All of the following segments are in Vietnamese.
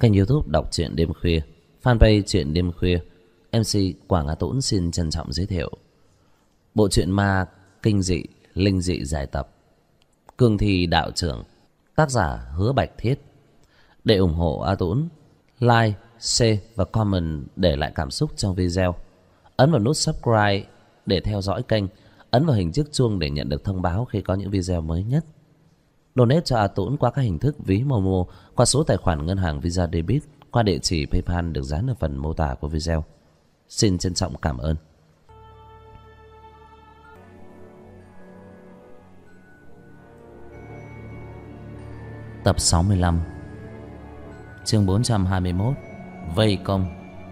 Kênh YouTube đọc truyện đêm khuya, fanpage truyện đêm khuya. MC Quảng Á Tũng xin trân trọng giới thiệu bộ truyện ma kinh dị, linh dị giải tập Cương Thi Đạo Trưởng, tác giả Hứa Bạch Thiết. Để ủng hộ A Tũng, like, share và comment để lại cảm xúc trong video. Ấn vào nút subscribe để theo dõi kênh, ấn vào hình chiếc chuông để nhận được thông báo khi có những video mới nhất. Donate cho A Tũng qua các hình thức ví Momo, qua số tài khoản ngân hàng Visa Debit, qua địa chỉ PayPal được dán ở phần mô tả của video. Xin trân trọng cảm ơn. Tập 65, chương 421, Vây Công.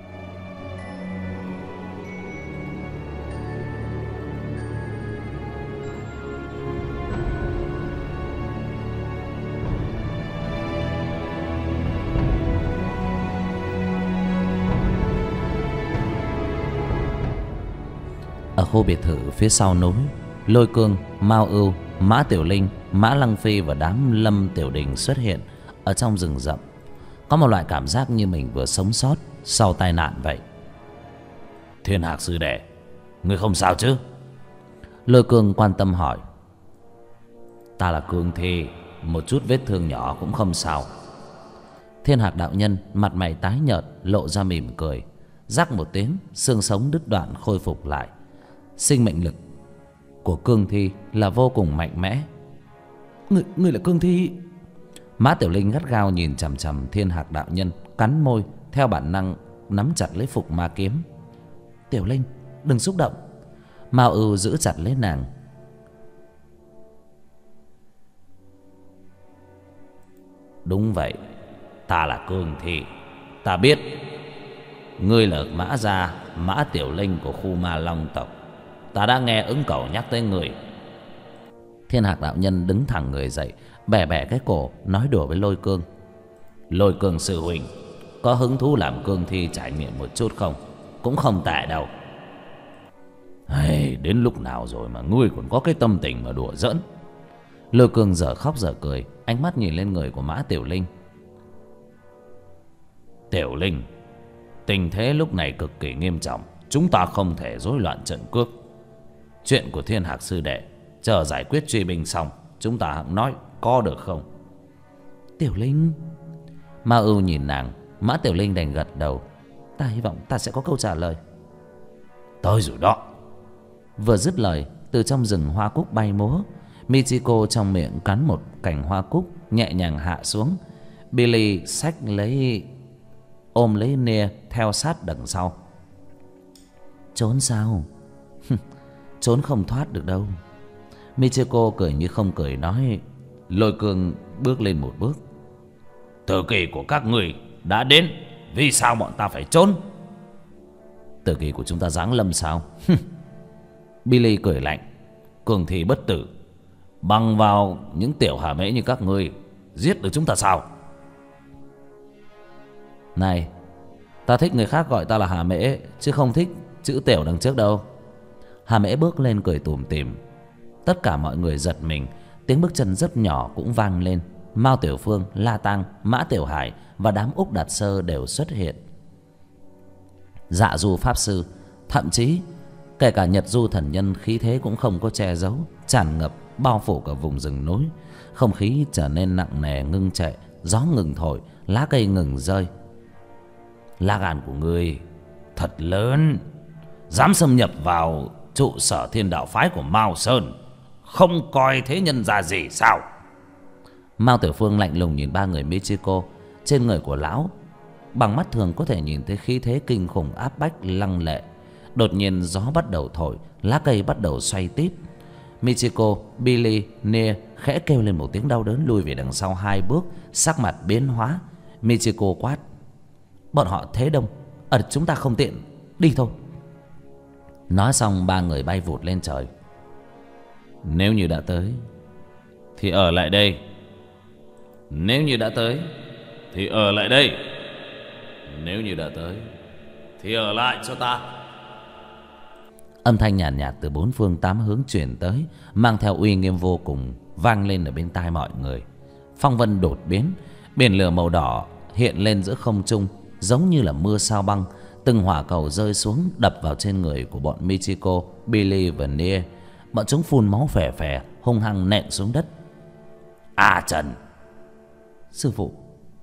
Ở khu biệt thự phía sau núi, Lôi Cương, Mao Ưu, Mã Tiểu Linh, Mã Lăng Phi và đám Lâm Tiểu Đình xuất hiện ở trong rừng rậm. Có một loại cảm giác như mình vừa sống sót sau tai nạn vậy. Thiên Hạc sư đệ, ngươi không sao chứ? Lôi Cương quan tâm hỏi. Ta là Cương Thi, một chút vết thương nhỏ cũng không sao. Thiên Hạc đạo nhân mặt mày tái nhợt, lộ ra mỉm cười. Rắc một tiếng, xương sống đứt đoạn khôi phục lại. Sinh mệnh lực của Cương Thi là vô cùng mạnh mẽ. Ngươi là Cương Thi? Mã Tiểu Linh gắt gao nhìn chằm chằm Thiên Hạc đạo nhân, cắn môi, theo bản năng nắm chặt lấy phục ma kiếm. Tiểu Linh, đừng xúc động. Mao Ưu giữ chặt lấy nàng. Đúng vậy, ta là Cương Thi. Ta biết ngươi là Mã gia, Mã Tiểu Linh của khu Ma Long tộc. Ta đã nghe ứng cẩu nhắc tới người. Thiên Hạc đạo nhân đứng thẳng người dậy, bẻ bẻ cái cổ, nói đùa với Lôi Cương. Lôi Cương sư huynh, có hứng thú làm Cương Thi trải nghiệm một chút không? Cũng không tệ đâu. Hey, đến lúc nào rồi mà ngươi còn có cái tâm tình mà đùa giỡn? Lôi Cương dở khóc dở cười, ánh mắt nhìn lên người của Mã Tiểu Linh. Tiểu Linh, tình thế lúc này cực kỳ nghiêm trọng, chúng ta không thể rối loạn trận cước. Chuyện của Thiên Hạc sư đệ chờ giải quyết truy binh xong, chúng ta hẵng nói, có được không? Tiểu Linh. Ma Ưu nhìn nàng. Mã Tiểu Linh đành gật đầu. Ta hy vọng ta sẽ có câu trả lời. Tới rồi đó. Vừa dứt lời, từ trong rừng hoa cúc bay múa, Michiko trong miệng cắn một cành hoa cúc, nhẹ nhàng hạ xuống. Billy xách lấy, ôm lấy Nia theo sát đằng sau. Trốn sao? Trốn không thoát được đâu. Michiko cười như không cười nói. Lôi Cương bước lên một bước. Thời kỳ của các người đã đến, vì sao bọn ta phải trốn? Thời kỳ của chúng ta giáng lâm sao? Billy cười lạnh. Cường Thi bất tử, bằng vào những tiểu hà mễ như các ngươi giết được chúng ta sao? Này, ta thích người khác gọi ta là hà mễ, chứ không thích chữ tiểu đằng trước đâu. Hà mễ bước lên cười tủm tỉm. Tất cả mọi người giật mình. Tiếng bước chân rất nhỏ cũng vang lên. Mao Tiểu Phương, La Tăng, Mã Tiểu Hải và đám Úc Đạt Sơ đều xuất hiện. Dạ Du pháp sư, thậm chí kể cả Nhật Du thần nhân, khí thế cũng không có che giấu, tràn ngập bao phủ cả vùng rừng núi. Không khí trở nên nặng nề ngưng trệ, gió ngừng thổi, lá cây ngừng rơi. Lá gan của ngươi thật lớn, dám xâm nhập vào trụ sở Thiên Đạo phái của Mao Sơn, không coi thế nhân ra gì sao? Mao Tiểu Phương lạnh lùng nhìn ba người Michiko. Trên người của lão, bằng mắt thường có thể nhìn thấy khí thế kinh khủng áp bách lăng lệ. Đột nhiên gió bắt đầu thổi, lá cây bắt đầu xoay tít. Michiko, Billy, Nia khẽ kêu lên một tiếng đau đớn, lùi về đằng sau hai bước, sắc mặt biến hóa. Michiko quát. Bọn họ thế đông, chúng ta không tiện, đi thôi. Nói xong ba người bay vụt lên trời. Nếu như đã tới thì ở lại đây. Nếu như đã tới thì ở lại đây. Nếu như đã tới thì ở lại cho ta. Âm thanh nhàn nhạt từ bốn phương tám hướng truyền tới, mang theo uy nghiêm vô cùng, vang lên ở bên tai mọi người. Phong vân đột biến, biển lửa màu đỏ hiện lên giữa không trung, giống như là mưa sao băng. Từng hỏa cầu rơi xuống đập vào trên người của bọn Michiko, Billy và Nia. Bọn chúng phun máu phè phè, hung hăng nện xuống đất. A Trần! Sư phụ,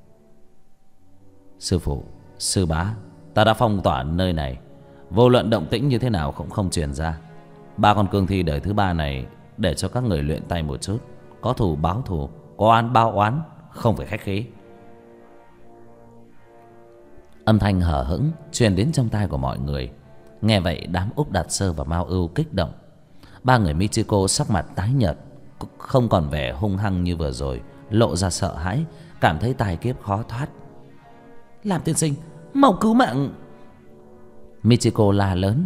sư bá, ta đã phong tỏa nơi này, vô luận động tĩnh như thế nào cũng không truyền ra. Ba con cương thi đời thứ ba này để cho các người luyện tay một chút, có thù báo thù, có oán báo oán, không phải khách khí. Âm thanh hở hững truyền đến trong tai của mọi người. Nghe vậy đám Úc Đạt Sơ và Mao Ưu kích động. Ba người Michiko sắc mặt tái nhợt, không còn vẻ hung hăng như vừa rồi, lộ ra sợ hãi, cảm thấy tai kiếp khó thoát. Lam tiên sinh, mau cứu mạng! Michiko la lớn.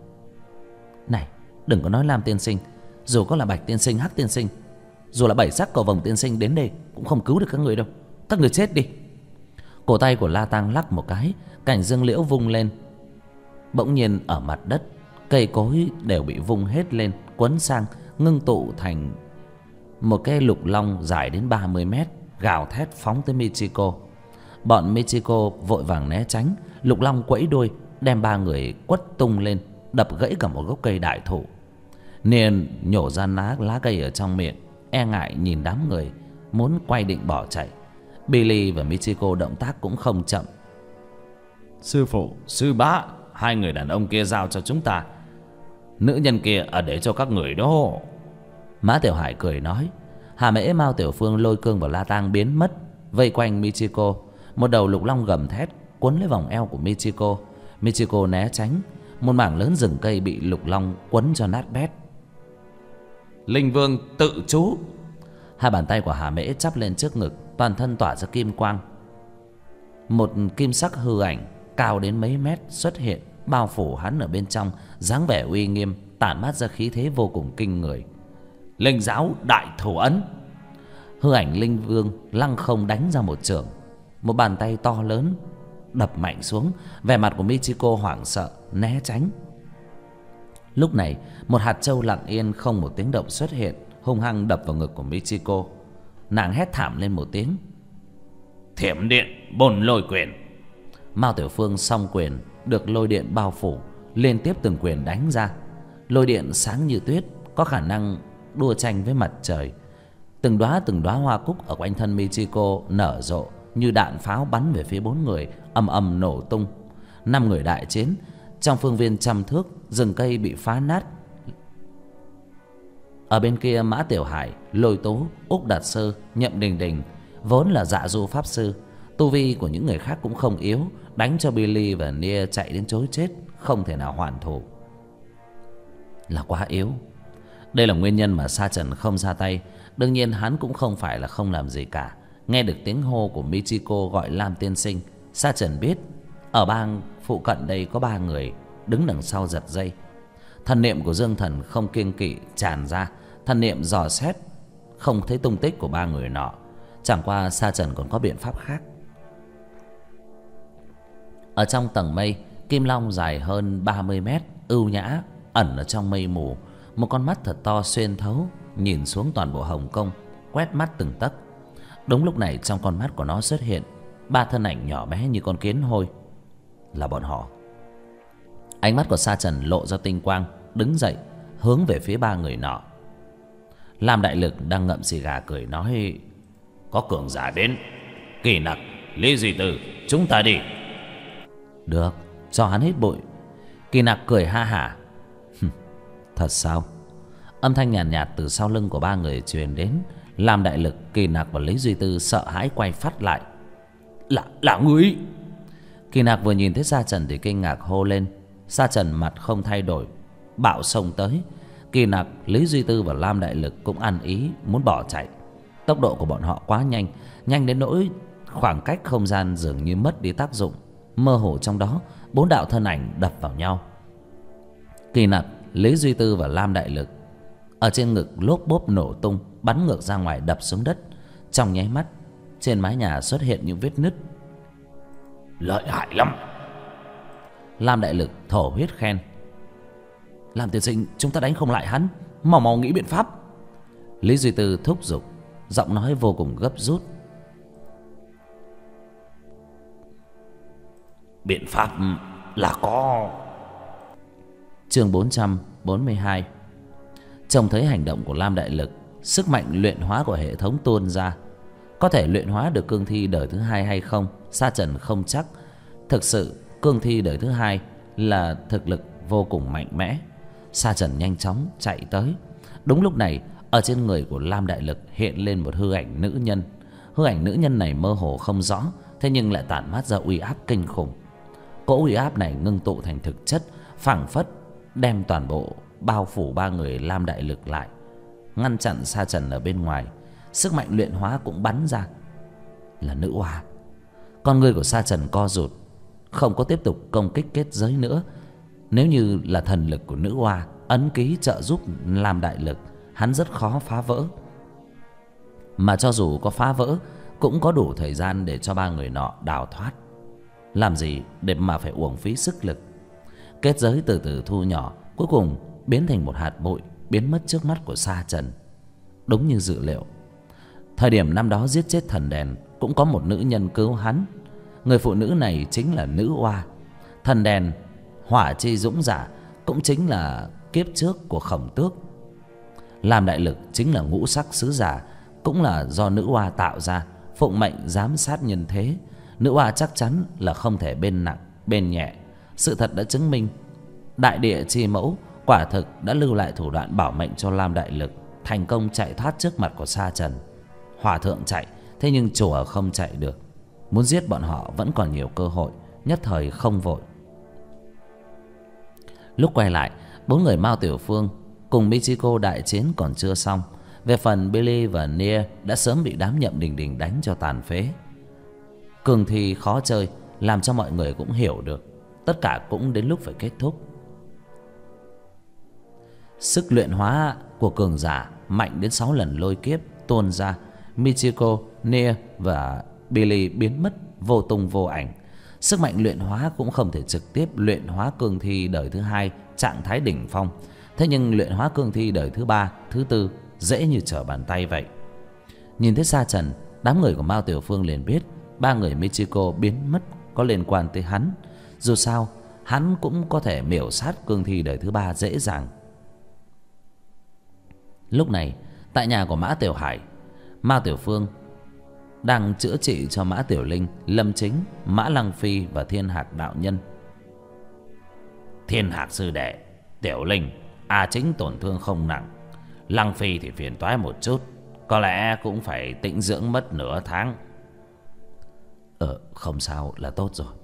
Này, đừng có nói Lam tiên sinh, dù có là Bạch tiên sinh, Hắc tiên sinh, dù là 7 sắc cầu vồng tiên sinh đến đây cũng không cứu được các người đâu. Các người chết đi! Cổ tay của La Tăng lắc một cái, cành dương liễu vung lên. Bỗng nhiên ở mặt đất, cây cối đều bị vung hết lên, quấn sang, ngưng tụ thành một cái lục long dài đến 30 mét, gào thét phóng tới Michiko. Bọn Michiko vội vàng né tránh. Lục long quẫy đuôi đem ba người quất tung lên, đập gãy cả một gốc cây đại thụ. Niên nhổ ra lá cây ở trong miệng, e ngại nhìn đám người, muốn quay định bỏ chạy. Billy và Michiko động tác cũng không chậm. Sư phụ, sư bá, hai người đàn ông kia giao cho chúng ta, nữ nhân kia ở để cho các người đó. Mã Tiểu Hải cười nói. Hà Mễ, Mao Tiểu Phương, Lôi Cương và La Tang biến mất, vây quanh Michiko. Một đầu lục long gầm thét quấn lấy vòng eo của Michiko. Michiko né tránh, một mảng lớn rừng cây bị lục long quấn cho nát bét. Linh Vương tự chú! Hai bàn tay của Hà Mễ chắp lên trước ngực, toàn thân tỏa ra kim quang. Một kim sắc hư ảnh cao đến mấy mét xuất hiện, bao phủ hắn ở bên trong, dáng vẻ uy nghiêm, tản mát ra khí thế vô cùng kinh người. Linh giáo đại thủ ấn! Hư ảnh Linh Vương lăng không đánh ra một chưởng. Một bàn tay to lớn đập mạnh xuống. Vẻ mặt của Michiko hoảng sợ, né tránh. Lúc này một hạt châu lặng yên không một tiếng động xuất hiện, hung hăng đập vào ngực của Michiko. Nàng hét thảm lên một tiếng. Thiểm điện bồn lôi quyền! Mao Tiểu Phương song quyền được lôi điện bao phủ, liên tiếp từng quyền đánh ra. Lôi điện sáng như tuyết, có khả năng đua tranh với mặt trời. Từng đóa hoa cúc ở quanh thân Michiko nở rộ như đạn pháo bắn về phía bốn người, ầm ầm nổ tung. 5 người đại chiến. Trong phương viên trăm thước, rừng cây bị phá nát. Ở bên kia, Mã Tiểu Hải, Lôi Tố, Úc Đạt Sơ, Nhậm Đình Đình vốn là dạ du pháp sư, tu vi của những người khác cũng không yếu, đánh cho Billy và Nia chạy đến chối chết, không thể nào hoàn thủ. Là quá yếu. Đây là nguyên nhân mà Sa Trần không ra tay. Đương nhiên hắn cũng không phải là không làm gì cả. Nghe được tiếng hô của Michiko gọi Lam tiên sinh, Sa Trần biết ở bang phụ cận đây có 3 người đứng đằng sau giật dây. Thần niệm của Dương Thần không kiêng kỵ tràn ra, thần niệm dò xét, không thấy tung tích của 3 người nọ. Chẳng qua Sa Trần còn có biện pháp khác. Ở trong tầng mây, kim long dài hơn 30 mét, ưu nhã ẩn ở trong mây mù. Một con mắt thật to xuyên thấu, nhìn xuống toàn bộ Hồng Kông, quét mắt từng tấc. Đúng lúc này trong con mắt của nó xuất hiện 3 thân ảnh nhỏ bé như con kiến hôi. Là bọn họ. Ánh mắt của Sa Trần lộ ra tinh quang, đứng dậy hướng về phía 3 người nọ. Lam Đại Lực đang ngậm xì gà cười nói: Có cường giả đến. Kỳ Nặc, Lý Duy Tử, chúng ta đi. Được, cho hắn hít bụi. Kỳ Nặc cười ha hả. Thật sao? Âm thanh nhàn nhạt từ sau lưng của 3 người truyền đến. Lam Đại Lực, Kỳ Nặc và Lý Duy Tư sợ hãi quay phát lại. Là ngươi! Kỳ Nặc vừa nhìn thấy Sa Trần thì kinh ngạc hô lên. Sa Trần mặt không thay đổi, bạo xông tới. Kỳ Nặc, Lý Duy Tư và Lam Đại Lực cũng ăn ý muốn bỏ chạy. Tốc độ của bọn họ quá nhanh, nhanh đến nỗi khoảng cách không gian dường như mất đi tác dụng. Mơ hồ trong đó, 4 đạo thân ảnh đập vào nhau. Kỳ Nặc, Lý Duy Tư và Lam Đại Lực ở trên ngực lốp bốp nổ tung, bắn ngược ra ngoài đập xuống đất. Trong nháy mắt, trên mái nhà xuất hiện những vết nứt. Lợi hại lắm! Lam Đại Lực thổ huyết khen. Lam tiên sinh, chúng ta đánh không lại hắn, mau nghĩ biện pháp. Lý Duy Tư thúc giục, giọng nói vô cùng gấp rút. Biện pháp là có. Chương 442. Trông thấy hành động của Lam Đại Lực, sức mạnh luyện hóa của hệ thống tuôn ra. Có thể luyện hóa được cương thi đời thứ hai hay không, Sa Trần không chắc. Thực sự cương thi đời thứ hai là thực lực vô cùng mạnh mẽ. Sa Trần nhanh chóng chạy tới. Đúng lúc này, ở trên người của Lam Đại Lực hiện lên một hư ảnh nữ nhân. Hư ảnh nữ nhân này mơ hồ không rõ, thế nhưng lại tản mát ra uy áp kinh khủng. Cỗ uy áp này ngưng tụ thành thực chất, phảng phất đem toàn bộ bao phủ ba người Lam Đại Lực lại, ngăn chặn Sa Trần ở bên ngoài. Sức mạnh luyện hóa cũng bắn ra, là nữ oa. Con người của Sa Trần co rụt, không có tiếp tục công kích kết giới nữa. Nếu như là thần lực của nữ oa ấn ký trợ giúp Lam Đại Lực, hắn rất khó phá vỡ. Mà cho dù có phá vỡ, cũng có đủ thời gian để cho ba người nọ đào thoát. Làm gì để mà phải uổng phí sức lực. Kết giới từ từ thu nhỏ, cuối cùng biến thành một hạt bụi, biến mất trước mắt của Sa Trần. Đúng như dự liệu, thời điểm năm đó giết chết thần đèn, cũng có một nữ nhân cứu hắn. Người phụ nữ này chính là nữ oa. Thần đèn hỏa chi dũng giả cũng chính là kiếp trước của Khổng Tước. Lam Đại Lực chính là ngũ sắc sứ giả, cũng là do nữ oa tạo ra, phụng mệnh giám sát nhân thế. Nữ oa chắc chắn là không thể bên nặng bên nhẹ. Sự thật đã chứng minh, đại địa chi mẫu quả thực đã lưu lại thủ đoạn bảo mệnh cho Lam Đại Lực thành công chạy thoát trước mặt của Sa Trần. Hòa thượng chạy, thế nhưng chùa không chạy được. Muốn giết bọn họ vẫn còn nhiều cơ hội, nhất thời không vội. Lúc quay lại, bốn người Mao Tiểu Phương cùng Michiko đại chiến còn chưa xong. Về phần Billy và Nia đã sớm bị đám Nhậm Đình Đình đánh cho tàn phế. Cường thi khó chơi, làm cho mọi người cũng hiểu được tất cả cũng đến lúc phải kết thúc. Sức luyện hóa của cường giả mạnh đến 6 lần lôi kiếp tuôn ra. Michiko, Nia và Billy biến mất vô tung vô ảnh. Sức mạnh luyện hóa cũng không thể trực tiếp luyện hóa cương thi đời thứ hai trạng thái đỉnh phong. Thế nhưng luyện hóa cương thi đời thứ ba, thứ tư dễ như trở bàn tay vậy. Nhìn thấy Sa Trần, đám người của Mao Tiểu Phương liền biết ba người Michiko biến mất có liên quan tới hắn. Dù sao, hắn cũng có thể miểu sát cương thi đời thứ ba dễ dàng. Lúc này, tại nhà của Mã Tiểu Hải, Mao Tiểu Phương đang chữa trị cho Mã Tiểu Linh, Lâm Chính, Mã Lăng Phi và Thiên Hạc đạo nhân. Thiên Hạc sư đệ, Tiểu Linh, A Chính tổn thương không nặng, Lăng Phi thì phiền toái một chút, có lẽ cũng phải tĩnh dưỡng mất nửa tháng. Không sao là tốt rồi.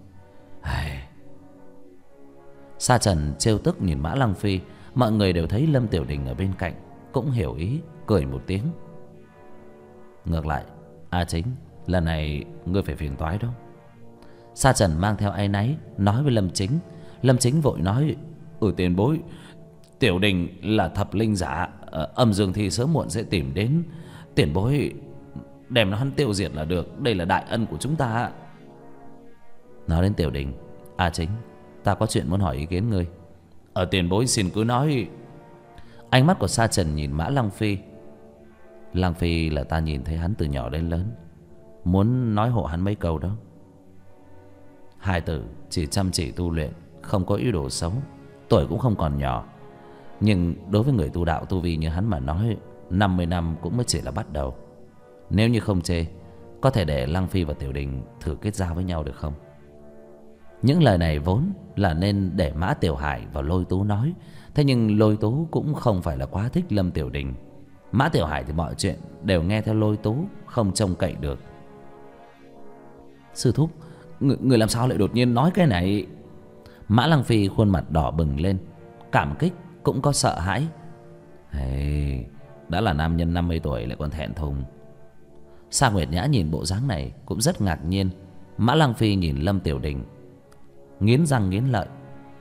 Sa Trần trêu tức nhìn Mã Lăng Phi. Mọi người đều thấy Lâm Tiểu Đình ở bên cạnh, cũng hiểu ý, cười một tiếng. Ngược lại, A Chính, lần này ngươi phải phiền toái đó. Sa Trần mang theo áy náy nói với Lâm Chính. Lâm Chính vội nói: Tiền bối, Tiểu Đình là thập linh giả, âm dương thì sớm muộn sẽ tìm đến. Tiền bối đem nó hắn tiêu diệt là được, đây là đại ân của chúng ta. Nói đến Tiểu Đình, A Chính, ta có chuyện muốn hỏi ý kiến ngươi. Tiền bối xin cứ nói. Ánh mắt của Sa Trần nhìn Mã Lăng Phi. Lăng Phi là ta nhìn thấy hắn từ nhỏ đến lớn, muốn nói hộ hắn mấy câu đó. Hai tử chỉ chăm chỉ tu luyện, không có ý đồ xấu, tuổi cũng không còn nhỏ. Nhưng đối với người tu đạo tu vi như hắn mà nói, 50 năm cũng mới chỉ là bắt đầu. Nếu như không chê, có thể để Lăng Phi và Tiểu Đình thử kết giao với nhau được không? Những lời này vốn là nên để Mã Tiểu Hải và Lôi Tú nói. Thế nhưng Lôi Tú cũng không phải là quá thích Lâm Tiểu Đình. Mã Tiểu Hải thì mọi chuyện đều nghe theo Lôi Tú, không trông cậy được. Sư thúc, người làm sao lại đột nhiên nói cái này? Mã Lăng Phi khuôn mặt đỏ bừng lên, cảm kích cũng có sợ hãi. Đã là nam nhân 50 tuổi lại còn thẹn thùng. Sa Nguyệt Nhã nhìn bộ dáng này cũng rất ngạc nhiên. Mã Lăng Phi nhìn Lâm Tiểu Đình, nghiến răng nghiến lợi.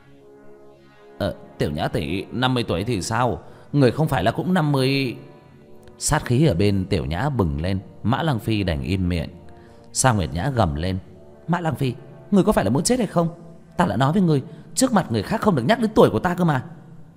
Tiểu Nhã tỷ 50 tuổi thì sao? Người không phải là cũng 50? Sát khí ở bên Tiểu Nhã bừng lên. Mã Lăng Phi đành im miệng. Sa Nguyệt Nhã gầm lên: Mã Lăng Phi, người có phải là muốn chết hay không? Ta đã nói với người, trước mặt người khác không được nhắc đến tuổi của ta cơ mà.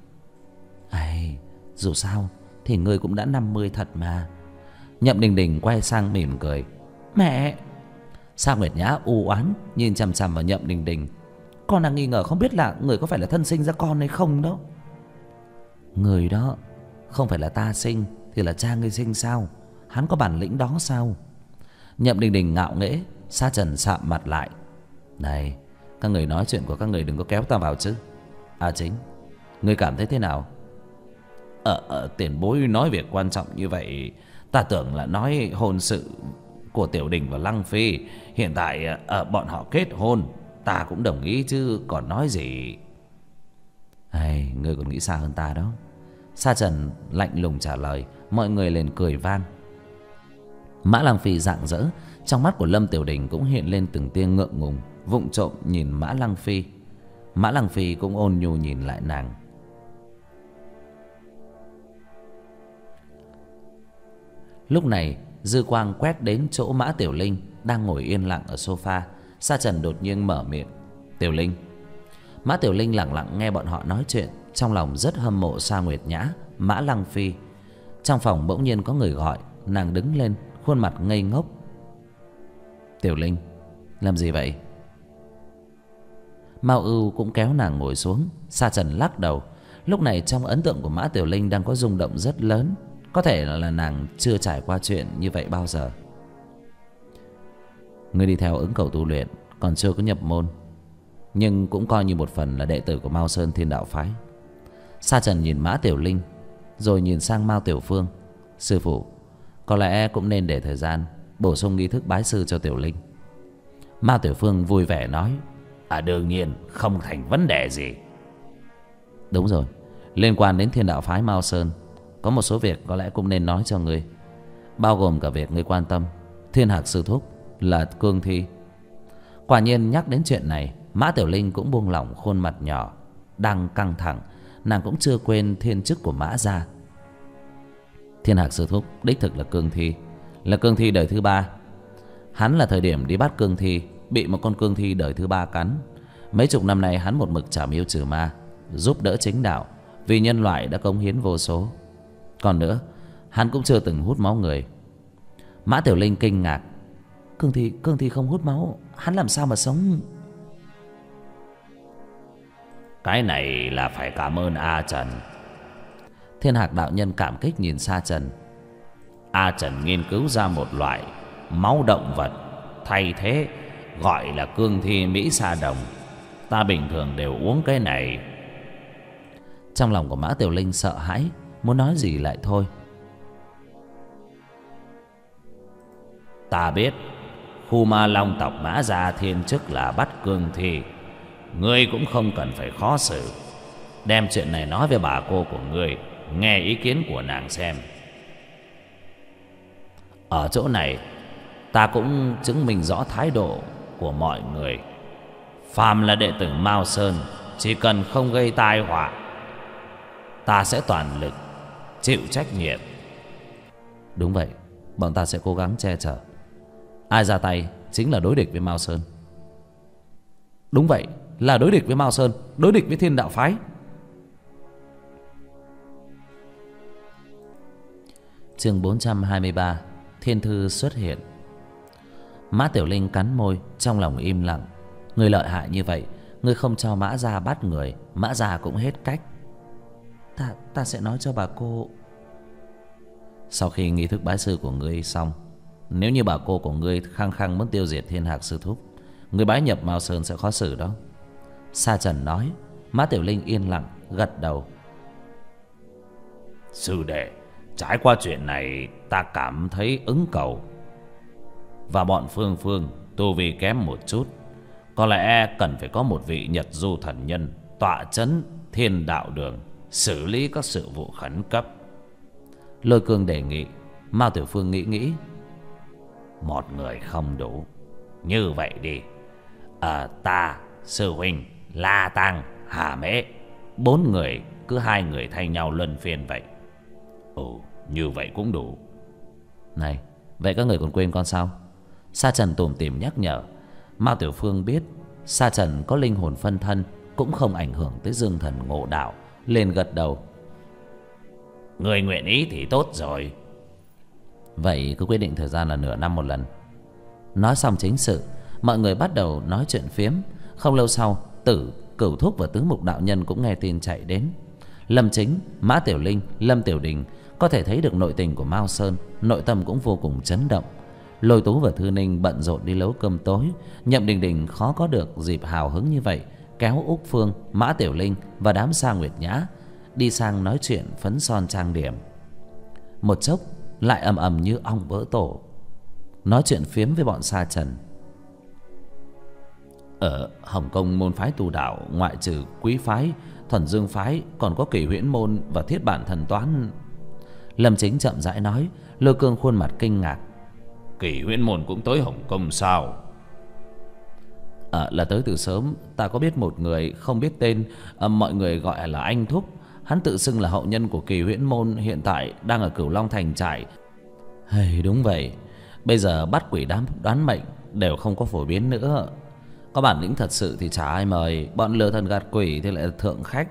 Dù sao thì người cũng đã 50 thật mà. Nhậm Đình Đình quay sang mỉm cười: Mẹ. Sa Nguyệt Nhã u oán nhìn chằm chằm vào Nhậm Đình Đình. Con đang nghi ngờ không biết là người có phải là thân sinh ra con hay không đó. Người đó không phải là ta sinh thì là cha ngươi sinh sao? Hắn có bản lĩnh đó sao? Nhậm Đình Đình ngạo nghễ. Sa Trần sạm mặt lại. Này, các người nói chuyện của các người đừng có kéo ta vào chứ. Chính, ngươi cảm thấy thế nào? Tiền bối nói việc quan trọng như vậy, ta tưởng là nói hôn sự của Tiểu Đình và Lăng Phi. Hiện tại bọn họ kết hôn, ta cũng đồng ý chứ còn nói gì. Ngươi còn nghĩ xa hơn ta đó. Sa Trần lạnh lùng trả lời. Mọi người liền cười vang. Mã Lăng Phi rạng rỡ. Trong mắt của Lâm Tiểu Đình cũng hiện lên từng tia ngượng ngùng, vụng trộm nhìn Mã Lăng Phi. Mã Lăng Phi cũng ôn nhu nhìn lại nàng. Lúc này dư quang quét đến chỗ Mã Tiểu Linh đang ngồi yên lặng ở sofa. Sa Trần đột nhiên mở miệng. Tiểu Linh. Mã Tiểu Linh lặng lặng nghe bọn họ nói chuyện, trong lòng rất hâm mộ Sa Nguyệt Nhã, Mã Lăng Phi. Trong phòng bỗng nhiên có người gọi. Nàng đứng lên, khuôn mặt ngây ngốc. Tiểu Linh, làm gì vậy? Mao Ưu cũng kéo nàng ngồi xuống. Sa Trần lắc đầu. Lúc này trong ấn tượng của Mã Tiểu Linh đang có rung động rất lớn. Có thể là nàng chưa trải qua chuyện như vậy bao giờ. Ngươi đi theo Ứng Cầu tu luyện, còn chưa có nhập môn, nhưng cũng coi như một phần là đệ tử của Mao Sơn Thiên Đạo Phái. Sa Trần nhìn Mã Tiểu Linh, rồi nhìn sang Mao Tiểu Phương. Sư phụ, có lẽ cũng nên để thời gian bổ sung nghi thức bái sư cho Tiểu Linh. Mao Tiểu Phương vui vẻ nói. Đương nhiên, không thành vấn đề gì. Đúng rồi, liên quan đến Thiên Đạo Phái Mao Sơn, có một số việc có lẽ cũng nên nói cho ngươi, bao gồm cả việc ngươi quan tâm Thiên Hạc sư thúc là cương thi. Quả nhiên nhắc đến chuyện này, Mã Tiểu Linh cũng buông lỏng khuôn mặt nhỏ đang căng thẳng. Nàng cũng chưa quên thiên chức của Mã gia. Thiên Hạc sư thúc đích thực là cương thi, là cương thi đời thứ 3. Hắn là thời điểm đi bắt cương thi bị một con cương thi đời thứ 3 cắn. Mấy chục năm nay hắn một mực trảm yêu trừ ma, giúp đỡ chính đạo, vì nhân loại đã cống hiến vô số. Còn nữa, hắn cũng chưa từng hút máu người. Mã Tiểu Linh kinh ngạc. Cương thi không hút máu, hắn làm sao mà sống? Cái này là phải cảm ơn A Trần. Thiên Hạc đạo nhân cảm kích nhìn Sa Trần. A Trần nghiên cứu ra một loại máu động vật thay thế, gọi là cương thi Mỹ Sa Đồng. Ta bình thường đều uống cái này. Trong lòng của Mã Tiểu Linh sợ hãi, muốn nói gì lại thôi. Ta biết khu Ma Long tộc Mã gia thiên chức là bắt cương thi. Ngươi cũng không cần phải khó xử. Đem chuyện này nói với bà cô của ngươi, nghe ý kiến của nàng xem. Ở chỗ này ta cũng chứng minh rõ thái độ của mọi người. Phàm là đệ tử Mao Sơn, chỉ cần không gây tai họa, ta sẽ toàn lực chịu trách nhiệm. Đúng vậy, bọn ta sẽ cố gắng che chở. Ai ra tay chính là đối địch với Mao Sơn. Đúng vậy, là đối địch với Mao Sơn, đối địch với Thiên Đạo Phái. Chương 423, Thiên Thư xuất hiện. Mã Tiểu Linh cắn môi, trong lòng im lặng. Người lợi hại như vậy, người không cho Mã gia bắt người, Mã gia cũng hết cách. Ta sẽ nói cho bà cô. Sau khi nghi thức bái sư của ngươi xong, nếu như bà cô của ngươi khăng khăng muốn tiêu diệt Thiên Hạc sư thúc, ngươi bái nhập Mao Sơn sẽ khó xử đó. Sa Trần nói. Mã Tiểu Linh yên lặng gật đầu. Sư đệ, trải qua chuyện này, ta cảm thấy Ứng Cầu và bọn Phương Phương tu vi kém một chút. Có lẽ cần phải có một vị Nhật Du thần nhân tọa chấn Thiên Đạo Đường, xử lý các sự vụ khẩn cấp. Lôi Cương đề nghị. Mao Tiểu Phương nghĩ. Một người không đủ. Như vậy đi, ta, sư huynh, La Tăng, Hà Mễ, 4 người, cứ 2 người thay nhau luân phiên vậy. Như vậy cũng đủ. Này, vậy các người còn quên con sao? Sa Trần tủm tỉm nhắc nhở. Mao Tiểu Phương biết Sa Trần có linh hồn phân thân, cũng không ảnh hưởng tới dương thần ngộ đạo, liền gật đầu. Người nguyện ý thì tốt rồi. Vậy cứ quyết định thời gian là nửa năm một lần. Nói xong chính sự, Mọi người bắt đầu nói chuyện phiếm. Không lâu sau, Tử, Cửu Thúc và Tứ Mục đạo nhân cũng nghe tin chạy đến. Lâm Chính, Mã Tiểu Linh, Lâm Tiểu Đình có thể thấy được nội tình của Mao Sơn, nội tâm cũng vô cùng chấn động. Lôi Tú và Thư Ninh bận rộn đi nấu cơm tối. Nhậm Đình Đình khó có được dịp hào hứng như vậy, kéo Úc Phương, Mã Tiểu Linh và đám Sa Nguyệt Nhã đi sang nói chuyện phấn son trang điểm. Một chốc lại ầm ầm như ong vỡ tổ, nói chuyện phiếm với bọn Sa Trần. Ở Hồng Kông môn phái tu đạo ngoại trừ Quý phái, Thuần Dương phái, còn có Kỳ Huyễn môn và Thiết Bản thần toán. Lâm Chính chậm rãi nói. Lôi Cương khuôn mặt kinh ngạc. Kỳ Huyễn môn cũng tới Hồng Kông sao? Là tới từ sớm. Ta có biết một người không biết tên, mọi người gọi là anh Thúc. Hắn tự xưng là hậu nhân của Kỳ Huyễn môn, hiện tại đang ở Cửu Long thành trại. Đúng vậy, bây giờ bắt quỷ đoán mệnh đều không có phổ biến nữa. Có bản lĩnh thật sự thì chả ai mời, bọn lừa thần gạt quỷ thì lại là thượng khách.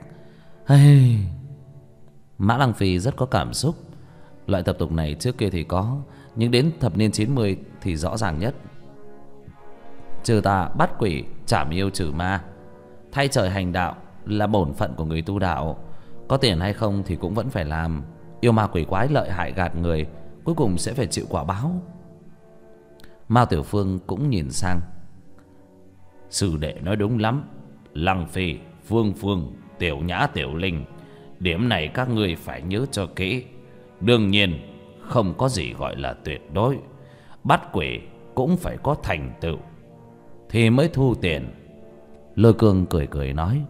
Mã Lăng Phi rất có cảm xúc. Loại tập tục này trước kia thì có, nhưng đến thập niên 90 thì rõ ràng nhất. Trừ tà bắt quỷ, trảm yêu trừ ma, thay trời hành đạo là bổn phận của người tu đạo. Có tiền hay không thì cũng vẫn phải làm. Yêu ma quỷ quái lợi hại gạt người, cuối cùng sẽ phải chịu quả báo. Mao Tiểu Phương cũng nhìn sang. Sư đệ nói đúng lắm. Lăng Phi, Phương Phương, Tiểu Nhã, Tiểu Linh, điểm này các ngươi phải nhớ cho kỹ. Đương nhiên không có gì gọi là tuyệt đối. Bắt quỷ cũng phải có thành tựu thì mới thu tiền. Lôi Cương cười cười nói.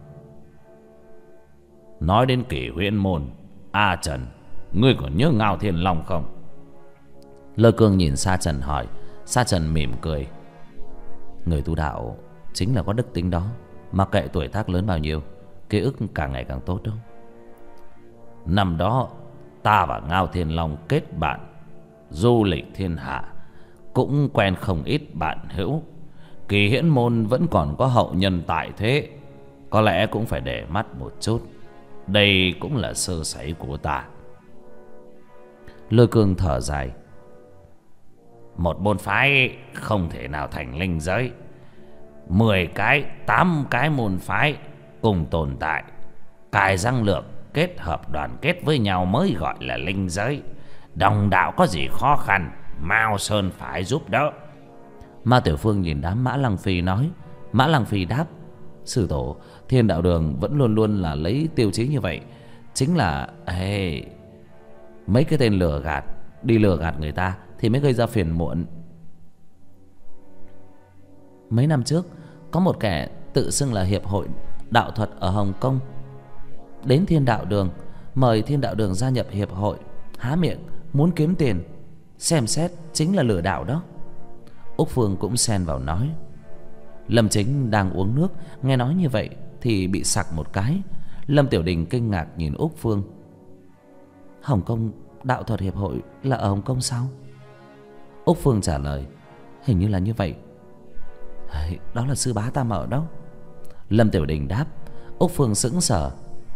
Nói đến Kỳ Huyễn môn, A Trần, ngươi còn nhớ Ngao Thiên Long không? Lôi Cương nhìn Sa Trần hỏi. Sa Trần mỉm cười. Người tu đạo chính là có đức tính đó. Mặc kệ tuổi tác lớn bao nhiêu, ký ức càng ngày càng tốt đâu. Năm đó ta và Ngao Thiên Long kết bạn, du lịch thiên hạ, cũng quen không ít bạn hữu. Kỳ Huyễn môn vẫn còn có hậu nhân tại thế, có lẽ cũng phải để mắt một chút. Đây cũng là sơ sẩy của ta. Lôi Cương thở dài. Một môn phái không thể nào thành linh giới. 10 cái, 8 cái môn phái cùng tồn tại, cài răng lược, kết hợp đoàn kết với nhau mới gọi là linh giới. Đồng đạo có gì khó khăn, Mao Sơn phải giúp đỡ. Ma Tiểu Phương nhìn đám Mã Lăng Phi nói. Mã Lăng Phi đáp. Sư tổ, Thiên Đạo Đường vẫn luôn luôn là lấy tiêu chí như vậy. Chính là mấy cái tên lừa gạt, đi lừa gạt người ta thì mới gây ra phiền muộn. Mấy năm trước có một kẻ tự xưng là hiệp hội đạo thuật ở Hồng Kông đến Thiên Đạo Đường, mời Thiên Đạo Đường gia nhập hiệp hội, há miệng muốn kiếm tiền, xem xét chính là lừa đảo đó. Úc Phương cũng xen vào nói. Lâm Chính đang uống nước, nghe nói như vậy thì bị sặc một cái. Lâm Tiểu Đình kinh ngạc nhìn Úc Phương. Hồng Kông đạo thuật hiệp hội là ở Hồng Kông sao? Úc Phương trả lời. Hình như là như vậy. Đó là sư bá ta mở đó. Lâm Tiểu Đình đáp. Úc Phương sững sờ.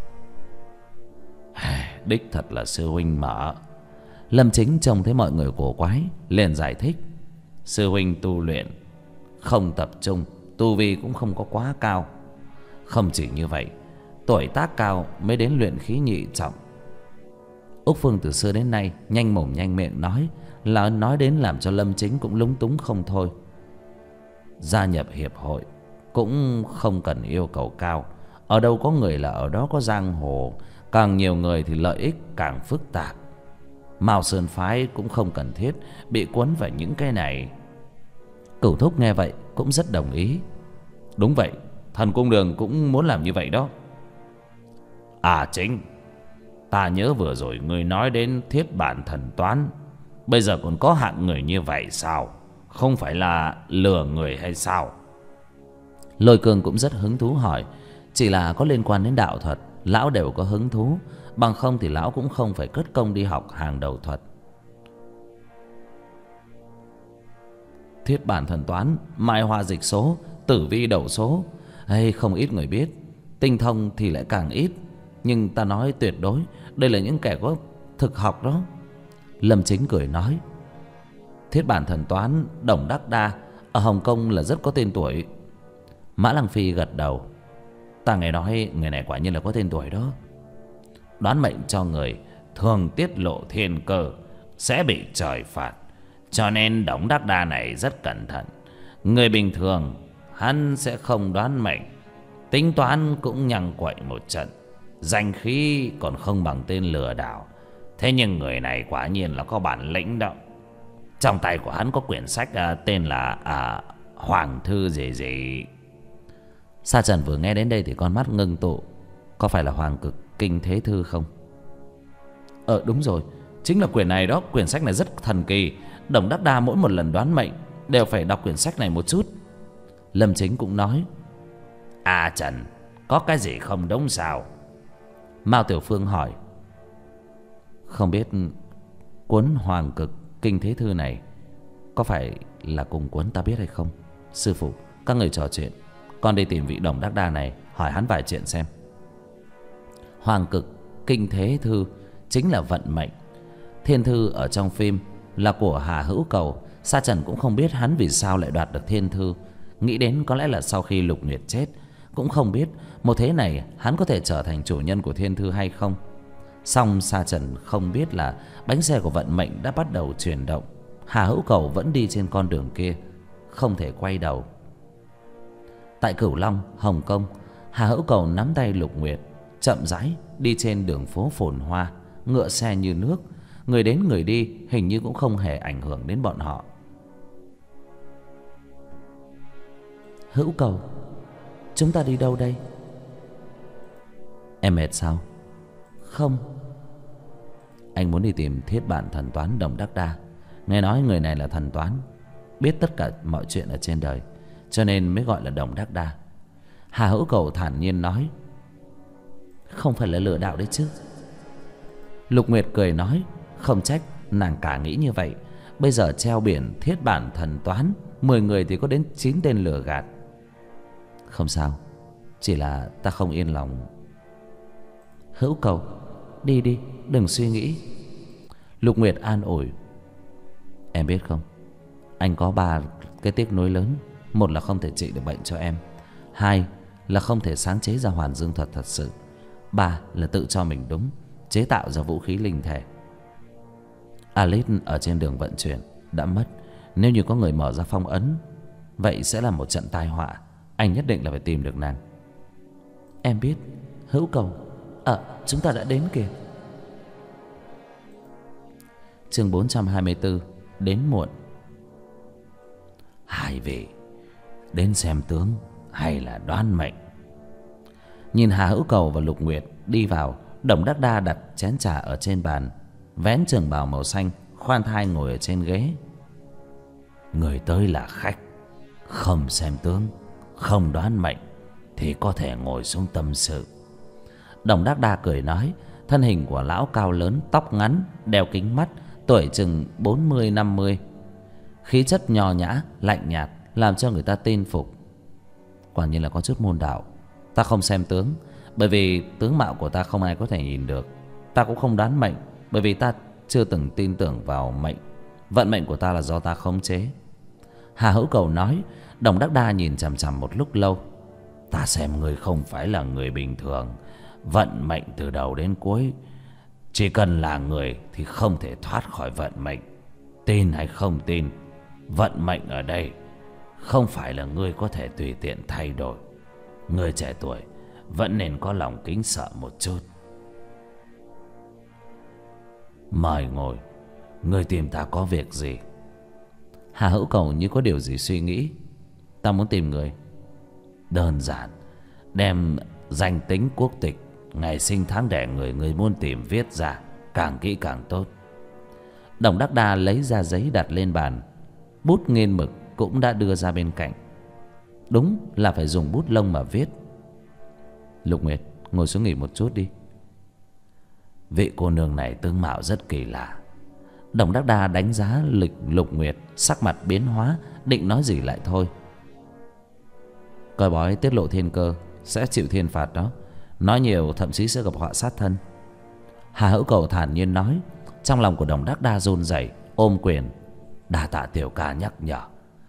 Đích thật là sư huynh mở. Lâm Chính trông thấy mọi người cổ quái, liền giải thích. Sư huynh tu luyện không tập trung, tu vi cũng không có quá cao. Không chỉ như vậy, tuổi tác cao mới đến luyện khí nhị trọng. Úc Phương từ xưa đến nay nhanh mồm nhanh miệng nói đến làm cho Lâm Chính cũng lúng túng không thôi. Gia nhập hiệp hội cũng không cần yêu cầu cao. Ở đâu có người là ở đó có giang hồ. Càng nhiều người thì lợi ích càng phức tạp. Mao Sơn phái cũng không cần thiết bị cuốn vào những cái này. Cửu Thúc nghe vậy cũng rất đồng ý. Đúng vậy, Thần Cung Đường cũng muốn làm như vậy đó. À Chính, ta nhớ vừa rồi ngươi nói đến Thiết Bản thần toán. Bây giờ còn có hạng người như vậy sao? Không phải là lừa người hay sao? Lôi Cương cũng rất hứng thú hỏi. Chỉ là có liên quan đến đạo thuật, lão đều có hứng thú. Bằng không thì lão cũng không phải cất công đi học hàng đầu thuật. Thiết Bản thần toán, mai hoa dịch số, tử vi đầu số, không ít người biết. Tinh thông thì lại càng ít. Nhưng ta nói tuyệt đối, đây là những kẻ có thực học đó. Lâm Chính cười nói. Thiết Bản thần toán, Đồng Đắc Đa, Ở Hồng Kông là rất có tên tuổi. Mã Lăng Phi gật đầu. Ta nghe nói người này quả nhiên là có tên tuổi đó. Đoán mệnh cho người thường tiết lộ thiên cơ sẽ bị trời phạt, cho nên Đổng Đắc Đa này rất cẩn thận. Người bình thường hắn sẽ không đoán mệnh, tính toán cũng nhăng quậy một trận, danh khí còn không bằng tên lừa đảo. Thế nhưng người này quả nhiên là có bản lĩnh đó. Trong tay của hắn có quyển sách tên là Hoàng Thư gì gì. Sa Trần vừa nghe đến đây thì con mắt ngưng tụ. Có phải là Hoàng Cực Kinh Thế Thư không? Đúng rồi, chính là quyển này đó. Quyển sách này rất thần kỳ. Đổng Đắc Đa mỗi một lần đoán mệnh đều phải đọc quyển sách này một chút. Lâm Chính cũng nói. Trần, có cái gì không đúng sao? Mao Tiểu Phương hỏi. Không biết cuốn Hoàng Cực Kinh Thế Thư này có phải là cùng cuốn ta biết hay không? Sư phụ, các người trò chuyện, con đi tìm vị Đổng Đắc Đa này, hỏi hắn vài chuyện xem. Hoàng Cực Kinh Thế Thư chính là vận mệnh. Thiên thư ở trong phim là của Hà Hữu Cầu. Sa Trần cũng không biết hắn vì sao lại đoạt được thiên thư. Nghĩ đến có lẽ là sau khi Lục Nguyệt chết. Cũng không biết một thế này hắn có thể trở thành chủ nhân của thiên thư hay không. Song Sa Trần không biết là bánh xe của vận mệnh đã bắt đầu chuyển động. Hà Hữu Cầu vẫn đi trên con đường kia, không thể quay đầu. Tại Cửu Long, Hồng Kông, Hà Hữu Cầu nắm tay Lục Nguyệt, chậm rãi đi trên đường phố phồn hoa, ngựa xe như nước. Người đến người đi hình như cũng không hề ảnh hưởng đến bọn họ. Hữu Cầu, chúng ta đi đâu đây? Em mệt sao? Không. Anh muốn đi tìm thiết bản thần toán Đổng Đắc Đa. Nghe nói người này là thần toán, biết tất cả mọi chuyện ở trên đời, cho nên mới gọi là Đổng Đắc Đa. Hà Hữu Cầu thản nhiên nói. Không phải là lừa đảo đấy chứ? Lục Nguyệt cười nói. Không trách nàng cả nghĩ như vậy. Bây giờ treo biển thiết bản thần toán, 10 người thì có đến 9 tên lừa gạt. Không sao, chỉ là ta không yên lòng. Hữu Cầu, đi đi, đừng suy nghĩ. Lục Nguyệt an ủi. Em biết không, anh có 3 cái tiếc nuối lớn. Một là không thể trị được bệnh cho em, 2 là không thể sáng chế ra hoàn dương thuật thật sự, 3 là tự cho mình đúng, chế tạo ra vũ khí linh thể. Alice ở trên đường vận chuyển đã mất. Nếu như có người mở ra phong ấn, vậy sẽ là một trận tai họa. Anh nhất định là phải tìm được nàng. Em biết, Hữu Cầu. Chúng ta đã đến kìa. Chương 424. Đến muộn. Hai vị đến xem tướng hay là đoán mệnh? Nhìn Hà Hữu Cầu và Lục Nguyệt đi vào, Đổng Đắc Đa đặt chén trà ở trên bàn, vén trường bào màu xanh, khoan thai ngồi ở trên ghế. Người tới là khách, không xem tướng, không đoán mệnh thì có thể ngồi xuống tâm sự. Đổng Đắc Đa cười nói. Thân hình của lão cao lớn, tóc ngắn, đeo kính mắt, tuổi chừng 40-50. Khí chất nho nhã, lạnh nhạt, làm cho người ta tin phục. Quả nhiên là có chút môn đạo. Ta không xem tướng, bởi vì tướng mạo của ta không ai có thể nhìn được. Ta cũng không đoán mệnh, bởi vì ta chưa từng tin tưởng vào mệnh. Vận mệnh của ta là do ta khống chế. Hà Hữu Cầu nói. Đổng Đắc Đa nhìn chằm chằm một lúc lâu. Ta xem người không phải là người bình thường. Vận mệnh từ đầu đến cuối, chỉ cần là người thì không thể thoát khỏi vận mệnh. Tin hay không tin, vận mệnh ở đây không phải là ngươi có thể tùy tiện thay đổi. Người trẻ tuổi vẫn nên có lòng kính sợ một chút. Mời ngồi. Ngươi tìm ta có việc gì? Hà Hữu Cầu như có điều gì suy nghĩ. Ta muốn tìm người. Đơn giản, đem danh tính, quốc tịch, ngày sinh tháng đẻ người ngươi muốn tìm viết ra, càng kỹ càng tốt. Đổng Đắc Đa lấy ra giấy đặt lên bàn. Bút nghiên mực cũng đã đưa ra bên cạnh. Đúng là phải dùng bút lông mà viết. Lục Nguyệt, ngồi xuống nghỉ một chút đi. Vị cô nương này tướng mạo rất kỳ lạ. Đổng Đắc Đa đánh giá lịch Lục Nguyệt, sắc mặt biến hóa, định nói gì lại thôi. Coi bói tiết lộ thiên cơ sẽ chịu thiên phạt đó. Nói nhiều thậm chí sẽ gặp họa sát thân. Hà Hữu Cầu thản nhiên nói. Trong lòng của Đổng Đắc Đa run rẩy, ôm quyền. Đa tạ tiểu ca nhắc nhở.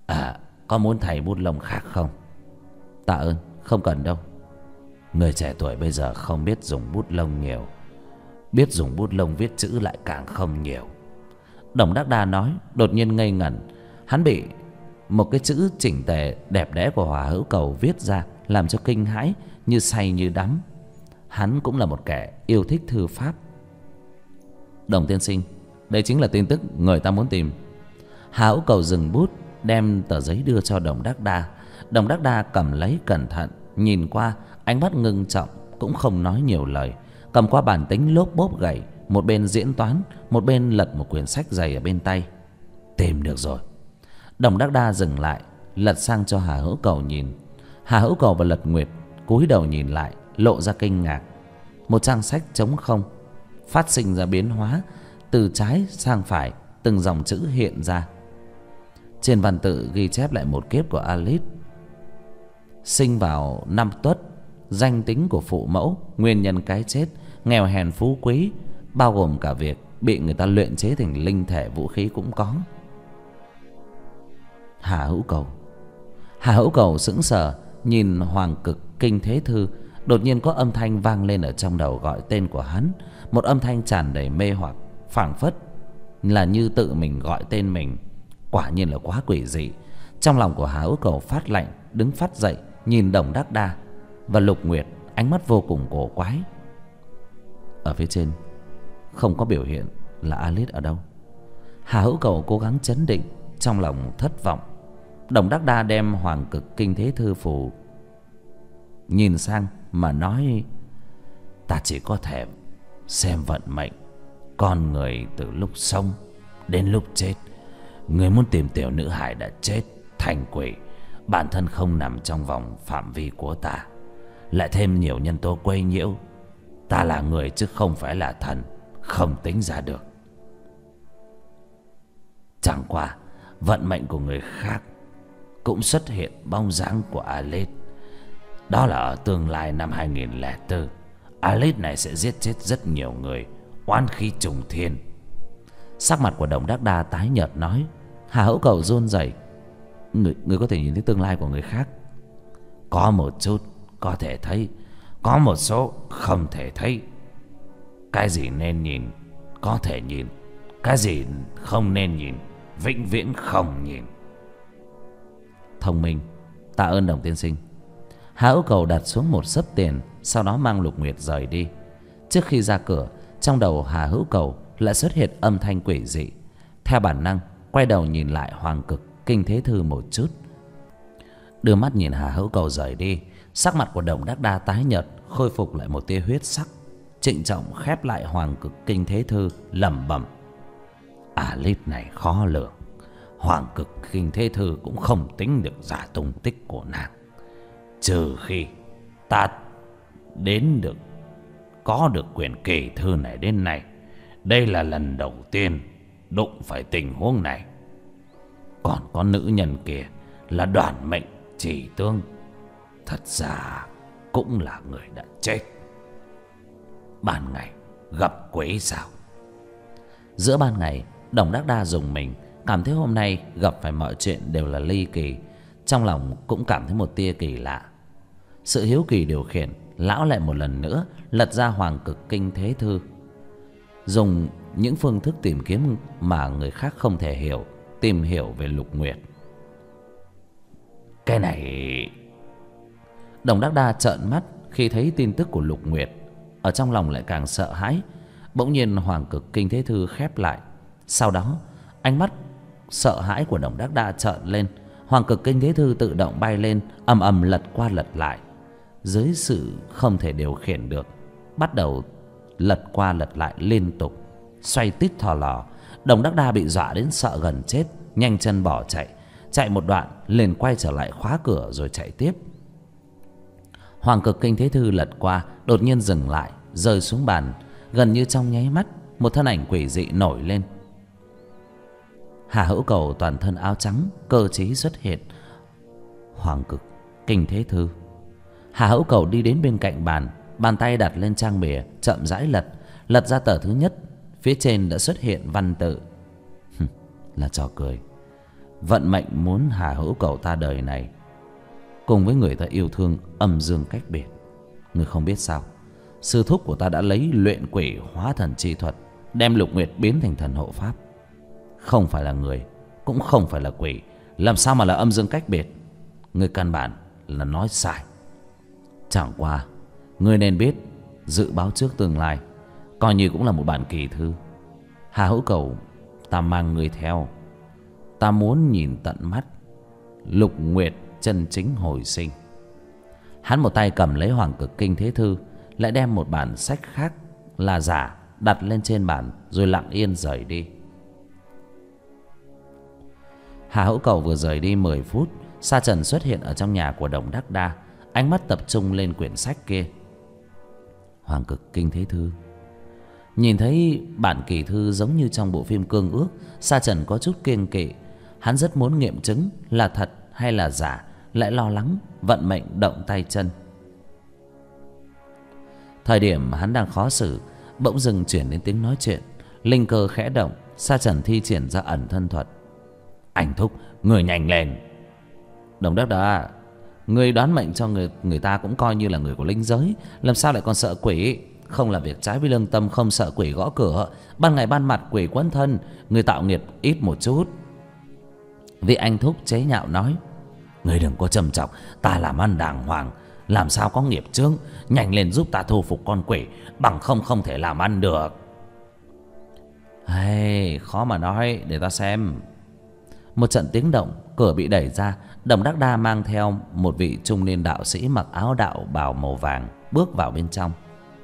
À, có muốn thầy bút lông khác không? Tạ ơn, không cần đâu. Người trẻ tuổi bây giờ không biết dùng bút lông nhiều, biết dùng bút lông viết chữ lại càng không nhiều. Đồng Đắc Đa nói, đột nhiên ngây ngẩn. Hắn bị một cái chữ chỉnh tề đẹp đẽ của Hòa Hữu Cầu viết ra làm cho kinh hãi, như say như đắm. Hắn cũng là một kẻ yêu thích thư pháp. Đồng tiên sinh, đây chính là tin tức người ta muốn tìm. Hà Hữu Cầu dừng bút, đem tờ giấy đưa cho Đồng Đắc Đa. Đồng Đắc Đa cầm lấy cẩn thận, nhìn qua, ánh mắt ngưng trọng, cũng không nói nhiều lời. Cầm qua bản tính lốp bốp gầy, một bên diễn toán, một bên lật một quyển sách dày ở bên tay. Tìm được rồi. Đồng Đắc Đa dừng lại, lật sang cho Hà Hữu Cầu nhìn. Hà Hữu Cầu và Lật Nguyệt cúi đầu nhìn lại, lộ ra kinh ngạc. Một trang sách trống không, phát sinh ra biến hóa, từ trái sang phải, từng dòng chữ hiện ra. Trên văn tự ghi chép lại một kiếp của Alice. Sinh vào năm Tuất, danh tính của phụ mẫu, nguyên nhân cái chết, nghèo hèn phú quý, bao gồm cả việc bị người ta luyện chế thành linh thể vũ khí cũng có. Hà Hữu Cầu sững sờ nhìn Hoàng Cực Kinh Thế Thư. Đột nhiên có âm thanh vang lên ở trong đầu gọi tên của hắn, một âm thanh tràn đầy mê hoặc, phảng phất là như tự mình gọi tên mình. Quả nhiên là quá quỷ dị. Trong lòng của Hà Hữu Cầu phát lạnh, đứng phát dậy, nhìn Đồng Đắc Đa và Lục Nguyệt, ánh mắt vô cùng cổ quái. Ở phía trên không có biểu hiện là Alice ở đâu. Hà Hữu Cầu cố gắng trấn định, trong lòng thất vọng. Đồng Đắc Đa đem Hoàng Cực Kinh Thế Thư phù nhìn sang mà nói: ta chỉ có thể xem vận mệnh con người từ lúc sống đến lúc chết. Người muốn tìm tiểu nữ hài đã chết thành quỷ, bản thân không nằm trong vòng phạm vi của ta, lại thêm nhiều nhân tố quấy nhiễu. Ta là người chứ không phải là thần, không tính ra được. Chẳng qua vận mệnh của người khác cũng xuất hiện bóng dáng của Alice. Đó là ở tương lai năm 2004, Alice này sẽ giết chết rất nhiều người, oán khí trùng thiên. Sắc mặt của Đồng Đắc Đa tái nhợt nói. Hà Hữu Cầu run rẩy: Người có thể nhìn thấy tương lai của người khác? Có một chút có thể thấy, có một số không thể thấy. Cái gì nên nhìn có thể nhìn, cái gì không nên nhìn vĩnh viễn không nhìn. Thông minh, tạ ơn Đồng tiên sinh. Hà Hữu Cầu đặt xuống một xấp tiền, sau đó mang Lục Nguyệt rời đi. Trước khi ra cửa, trong đầu Hà Hữu Cầu lại xuất hiện âm thanh quỷ dị. Theo bản năng quay đầu nhìn lại Hoàng Cực Kinh Thế Thư một chút. Đưa mắt nhìn Hà Hữu Cầu rời đi, sắc mặt của Đồng Đắc Đa tái nhợt, khôi phục lại một tia huyết sắc. Trịnh trọng khép lại Hoàng Cực Kinh Thế Thư, lẩm bẩm: Alice này khó lường. Hoàng Cực Kinh Thế Thư cũng không tính được ra tung tích của nàng, trừ khi ta đến được có được quyển kỳ thư này đến nay. Đây là lần đầu tiên đụng phải tình huống này. Còn có nữ nhân kia là Đoàn Mệnh Chỉ Tương, thật ra cũng là người đã chết. Ban ngày gặp quỷ sao? Giữa ban ngày, Đồng Đắc Đa rùng mình, cảm thấy hôm nay gặp phải mọi chuyện đều là ly kỳ. Trong lòng cũng cảm thấy một tia kỳ lạ. Sự hiếu kỳ điều khiển, lão lại một lần nữa lật ra Hoàng Cực Kinh Thế Thư, dùng những phương thức tìm kiếm mà người khác không thể hiểu, tìm hiểu về Lục Nguyệt. Cái này... Đồng Đắc Đa trợn mắt khi thấy tin tức của Lục Nguyệt, ở trong lòng lại càng sợ hãi. Bỗng nhiên Hoàng Cực Kinh Thế Thư khép lại. Sau đó ánh mắt sợ hãi của Đồng Đắc Đa trợn lên. Hoàng Cực Kinh Thế Thư tự động bay lên, ầm ầm lật qua lật lại. Dưới sự không thể điều khiển được, bắt đầu lật qua lật lại liên tục, xoay tít thò lò. Đồng Đắc Đa bị dọa đến sợ gần chết, nhanh chân bỏ chạy. Chạy một đoạn liền quay trở lại khóa cửa rồi chạy tiếp. Hoàng Cực Kinh Thế Thư lật qua, đột nhiên dừng lại, rơi xuống bàn. Gần như trong nháy mắt, một thân ảnh quỷ dị nổi lên. Hà Hữu Cầu toàn thân áo trắng, cơ trí xuất hiện. Hoàng Cực Kinh Thế Thư. Hà Hữu Cầu đi đến bên cạnh bàn, bàn tay đặt lên trang bìa, chậm rãi lật. Lật ra tờ thứ nhất, phía trên đã xuất hiện văn tự. Là trò cười. Vận mệnh muốn Hà Hữu Cầu ta đời này cùng với người ta yêu thương âm dương cách biệt. Ngươi không biết sao, sư thúc của ta đã lấy luyện quỷ hóa thần chi thuật, đem Lục Nguyệt biến thành thần hộ pháp. Không phải là người, cũng không phải là quỷ, làm sao mà là âm dương cách biệt? Ngươi căn bản là nói sai. Chẳng qua ngươi nên biết dự báo trước tương lai, coi như cũng là một bản kỳ thư. Hà Hữu Cầu, ta mang ngươi theo. Ta muốn nhìn tận mắt Lục Nguyệt chân chính hồi sinh. Hắn một tay cầm lấy Hoàng Cực Kinh Thế Thư, lại đem một bản sách khác là giả đặt lên trên bàn, rồi lặng yên rời đi. Hà Hữu Cầu vừa rời đi 10 phút, Sa Trần xuất hiện ở trong nhà của Đồng Đắc Đa, ánh mắt tập trung lên quyển sách kia. Hoàng Cực Kinh Thế Thư. Nhìn thấy bản kỳ thư giống như trong bộ phim Cương Ước, Sa Trần có chút kiêng kỵ. Hắn rất muốn nghiệm chứng là thật hay là giả, lại lo lắng vận mệnh động tay chân. Thời điểm hắn đang khó xử, bỗng dưng chuyển đến tiếng nói chuyện. Linh cơ khẽ động, Sa Trần thi triển ra ẩn thân thuật. Anh thúc, người nhanh lên. Đồng Đắc Đa, người đoán mệnh cho người ta cũng coi như là người của linh giới, làm sao lại còn sợ quỷ? Không là việc trái với lương tâm, không sợ quỷ gõ cửa. Ban ngày ban mặt quỷ quấn thân, người tạo nghiệp ít một chút. Vị anh thúc chế nhạo nói. Người đừng có trầm trọng, ta làm ăn đàng hoàng, làm sao có nghiệp chướng. Nhanh lên giúp ta thu phục con quỷ, bằng không thể làm ăn được. Hey, khó mà nói, để ta xem. Một trận tiếng động, cửa bị đẩy ra. Đồng Đắc Đa mang theo một vị trung niên đạo sĩ mặc áo đạo bào màu vàng bước vào bên trong.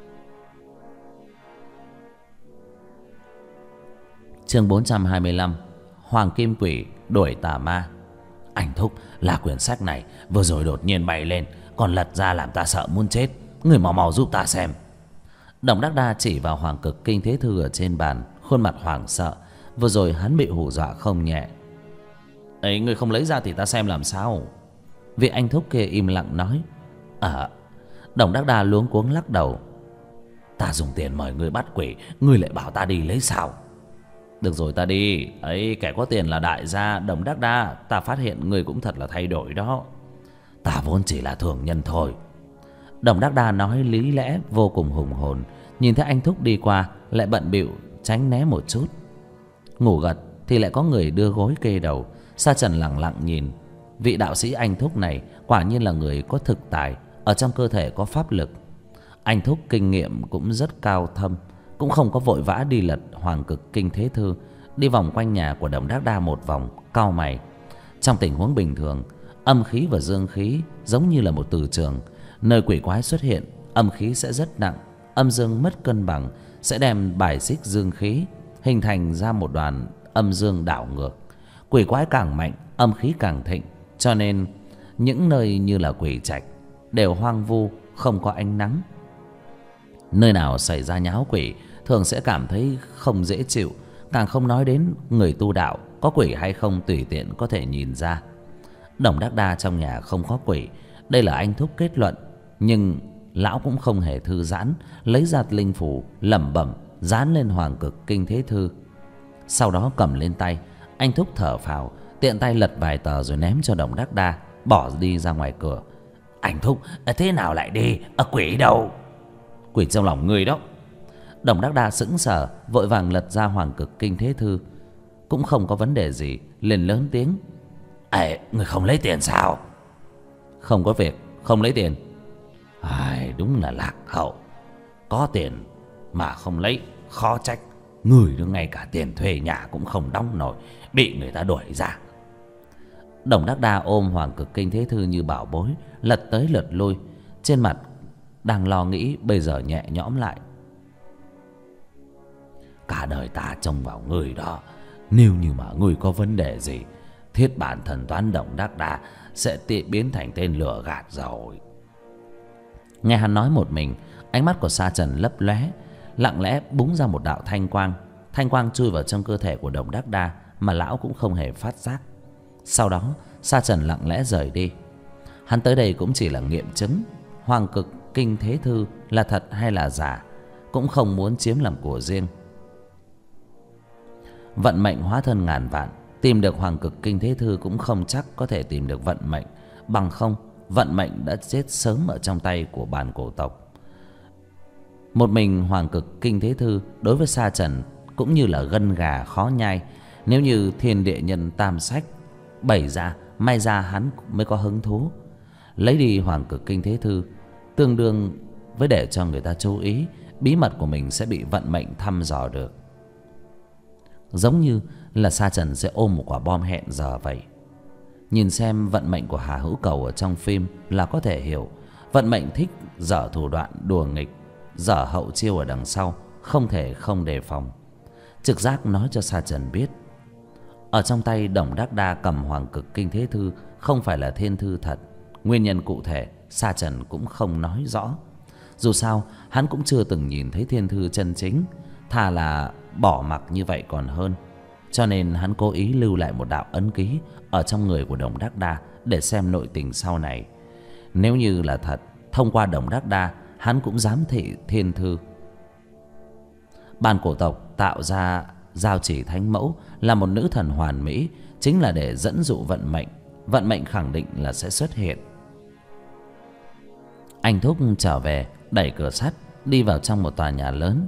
Chương 425. Hoàng Kim Quỷ đuổi tà ma. Anh thúc, là quyển sách này vừa rồi đột nhiên bay lên, còn lật ra làm ta sợ muốn chết. Người mau mau giúp ta xem. Đồng Đắc Đa chỉ vào Hoàng Cực Kinh Thế Thư ở trên bàn, khuôn mặt hoảng sợ. Vừa rồi hắn bị hù dọa không nhẹ. Ấy, người không lấy ra thì ta xem làm sao? Vị anh thúc kia im lặng nói. Đồng Đắc Đa luống cuống lắc đầu. Ta dùng tiền mời người bắt quỷ, người lại bảo ta đi lấy sao? Được rồi, ta đi. Ấy, kẻ có tiền là đại gia. Đồng Đắc Đa, ta phát hiện người cũng thật là thay đổi đó. Ta vốn chỉ là thường nhân thôi. Đồng Đắc Đa nói lý lẽ vô cùng hùng hồn. Nhìn thấy anh thúc đi qua, lại bận bịu tránh né một chút. Ngủ gật thì lại có người đưa gối kê đầu. Sa Trần lặng lặng nhìn. Vị đạo sĩ anh thúc này quả nhiên là người có thực tài, ở trong cơ thể có pháp lực. Anh thúc kinh nghiệm cũng rất cao thâm, cũng không có vội vã đi lật Hoàng Cực Kinh Thế Thư. Đi vòng quanh nhà của Đồng Đắc Đa một vòng, cau mày. Trong tình huống bình thường, âm khí và dương khí giống như là một từ trường. Nơi quỷ quái xuất hiện, âm khí sẽ rất nặng, âm dương mất cân bằng sẽ đem bài xích dương khí, hình thành ra một đoàn âm dương đảo ngược. Quỷ quái càng mạnh, âm khí càng thịnh. Cho nên những nơi như là quỷ trạch đều hoang vu, không có ánh nắng. Nơi nào xảy ra nháo quỷ thường sẽ cảm thấy không dễ chịu. Càng không nói đến người tu đạo, có quỷ hay không tùy tiện có thể nhìn ra. Đồng Đắc Đa trong nhà không có quỷ, đây là anh thúc kết luận. Nhưng lão cũng không hề thư giãn, lấy ra linh phủ lẩm bẩm dán lên Hoàng Cực Kinh Thế Thư. Sau đó cầm lên tay, anh thúc thở phào, tiện tay lật vài tờ rồi ném cho Đồng Đắc Đa, bỏ đi ra ngoài cửa. Anh thúc, thế nào lại đi? Quỷ đâu? Quỷ trong lòng người đó. Đồng Đắc Đa sững sờ, vội vàng lật ra Hoàng Cực Kinh Thế Thư. Cũng không có vấn đề gì, liền lớn tiếng. Người không lấy tiền sao? Không có việc, không lấy tiền. Đúng là lạc hậu. Có tiền mà không lấy, khó trách người đó ngay cả tiền thuê nhà cũng không đóng nổi, bị người ta đuổi ra. Đồng Đắc Đa ôm Hoàng Cực Kinh Thế Thư như bảo bối, lật tới lật lui, trên mặt đang lo nghĩ, bây giờ nhẹ nhõm lại. Cả đời ta trông vào người đó, nếu như mà người có vấn đề gì, thiết bản thần toán Đồng Đắc Đa sẽ biến thành tên lừa gạt rồi. Nghe hắn nói một mình, ánh mắt của Sa Trần lấp lóe, lặng lẽ búng ra một đạo thanh quang. Thanh quang chui vào trong cơ thể của Đồng Đắc Đa mà lão cũng không hề phát giác. Sau đó Sa Trần lặng lẽ rời đi. Hắn tới đây cũng chỉ là nghiệm chứng Hoàng Cực Kinh Thế Thư là thật hay là giả, cũng không muốn chiếm làm của riêng. Vận mệnh hóa thân ngàn vạn, Tìm được Hoàng Cực Kinh Thế Thư cũng không chắc có thể tìm được vận mệnh. Bằng không, vận mệnh đã chết sớm ở trong tay của bàn cổ tộc. Một mình Hoàng Cực Kinh Thế Thư đối với Sa Trần cũng như là gân gà khó nhai. Nếu như Thiên Địa Nhân Tam Sách bày ra, may ra hắn mới có hứng thú. Lấy đi Hoàng Cực Kinh Thế Thư tương đương với để cho người ta chú ý, bí mật của mình sẽ bị vận mệnh thăm dò được. Giống như là Sa Trần sẽ ôm một quả bom hẹn giờ vậy. Nhìn xem vận mệnh của Hà Hữu Cầu ở trong phim là có thể hiểu. Vận mệnh thích dở thủ đoạn đùa nghịch, dở hậu chiêu ở đằng sau, không thể không đề phòng. Trực giác nói cho Sa Trần biết, ở trong tay Đồng Đắc Đa cầm Hoàng Cực Kinh Thế Thư không phải là thiên thư thật. Nguyên nhân cụ thể Sa Trần cũng không nói rõ. Dù sao hắn cũng chưa từng nhìn thấy thiên thư chân chính, thà là bỏ mặc như vậy còn hơn. Cho nên hắn cố ý lưu lại một đạo ấn ký ở trong người của Đồng Đắc Đa để xem nội tình sau này. Nếu như là thật, thông qua Đồng Đắc Đa hắn cũng giám thị thiên thư. Bàn cổ tộc tạo ra Giao Chỉ Thánh Mẫu là một nữ thần hoàn mỹ, chính là để dẫn dụ vận mệnh. Vận mệnh khẳng định là sẽ xuất hiện. Anh Thúc trở về, đẩy cửa sắt đi vào trong một tòa nhà lớn.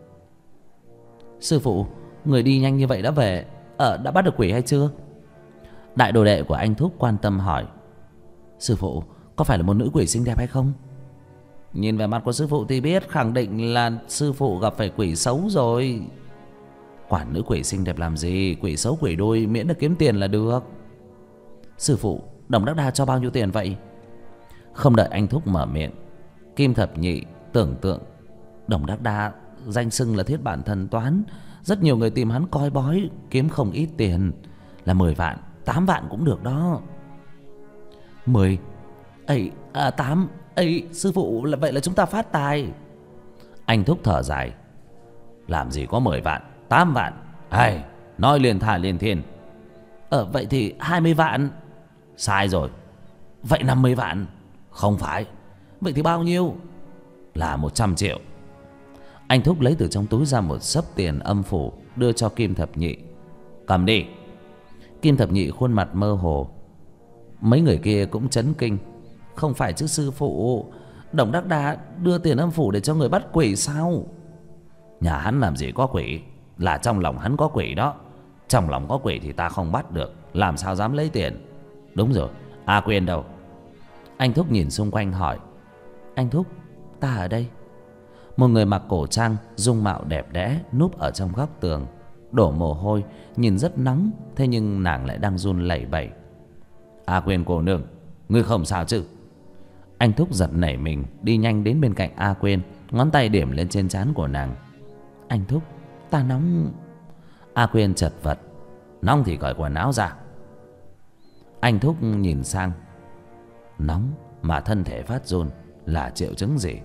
Sư phụ, người đi nhanh như vậy đã về, đã bắt được quỷ hay chưa? Đại đồ đệ của anh Thúc quan tâm hỏi. Sư phụ, có phải là một nữ quỷ xinh đẹp hay không? Nhìn vẻ mặt của sư phụ thì biết, khẳng định là sư phụ gặp phải quỷ xấu rồi. Quản nữ quỷ xinh đẹp làm gì, quỷ xấu quỷ đôi, miễn được kiếm tiền là được. Sư phụ, Đồng Đắc Đa cho bao nhiêu tiền vậy? Không đợi anh Thúc mở miệng, Kim Thập Nhị tưởng tượng Đồng Đắc Đa danh xưng là thiết bản thần toán, rất nhiều người tìm hắn coi bói, kiếm không ít tiền. Là 10 vạn, 8 vạn cũng được đó. 10 8 sư phụ, là vậy là chúng ta phát tài. Anh Thúc thở dài. Làm gì có 10 vạn 8 vạn, nói liền thả liền thiên. Vậy thì 20 vạn. Sai rồi. Vậy 50 vạn. Không phải. Vậy thì bao nhiêu? Là 100 triệu. Anh Thúc lấy từ trong túi ra một xấp tiền âm phủ đưa cho Kim Thập Nhị. Cầm đi. Kim Thập Nhị khuôn mặt mơ hồ. Mấy người kia cũng chấn kinh. Không phải chứ sư phụ, Đồng Đắc Đa đưa tiền âm phủ để cho người bắt quỷ sao? Nhà hắn làm gì có quỷ, là trong lòng hắn có quỷ đó. Trong lòng có quỷ thì ta không bắt được, làm sao dám lấy tiền. Đúng rồi, A Quyên đâu? Anh Thúc nhìn xung quanh hỏi. Anh Thúc, ta ở đây. Một người mặc cổ trang, dung mạo đẹp đẽ núp ở trong góc tường, đổ mồ hôi, nhìn rất nóng. Thế nhưng nàng lại đang run lẩy bẩy. A Quyên cô nương, ngươi không sao chứ? Anh Thúc giật nảy mình, đi nhanh đến bên cạnh A Quyên, ngón tay điểm lên trên trán của nàng. Anh Thúc, ta nóng. A Quyên chật vật. Nóng thì cởi quần áo ra. Anh Thúc nhìn sang. Nóng mà thân thể phát run là triệu chứng gì?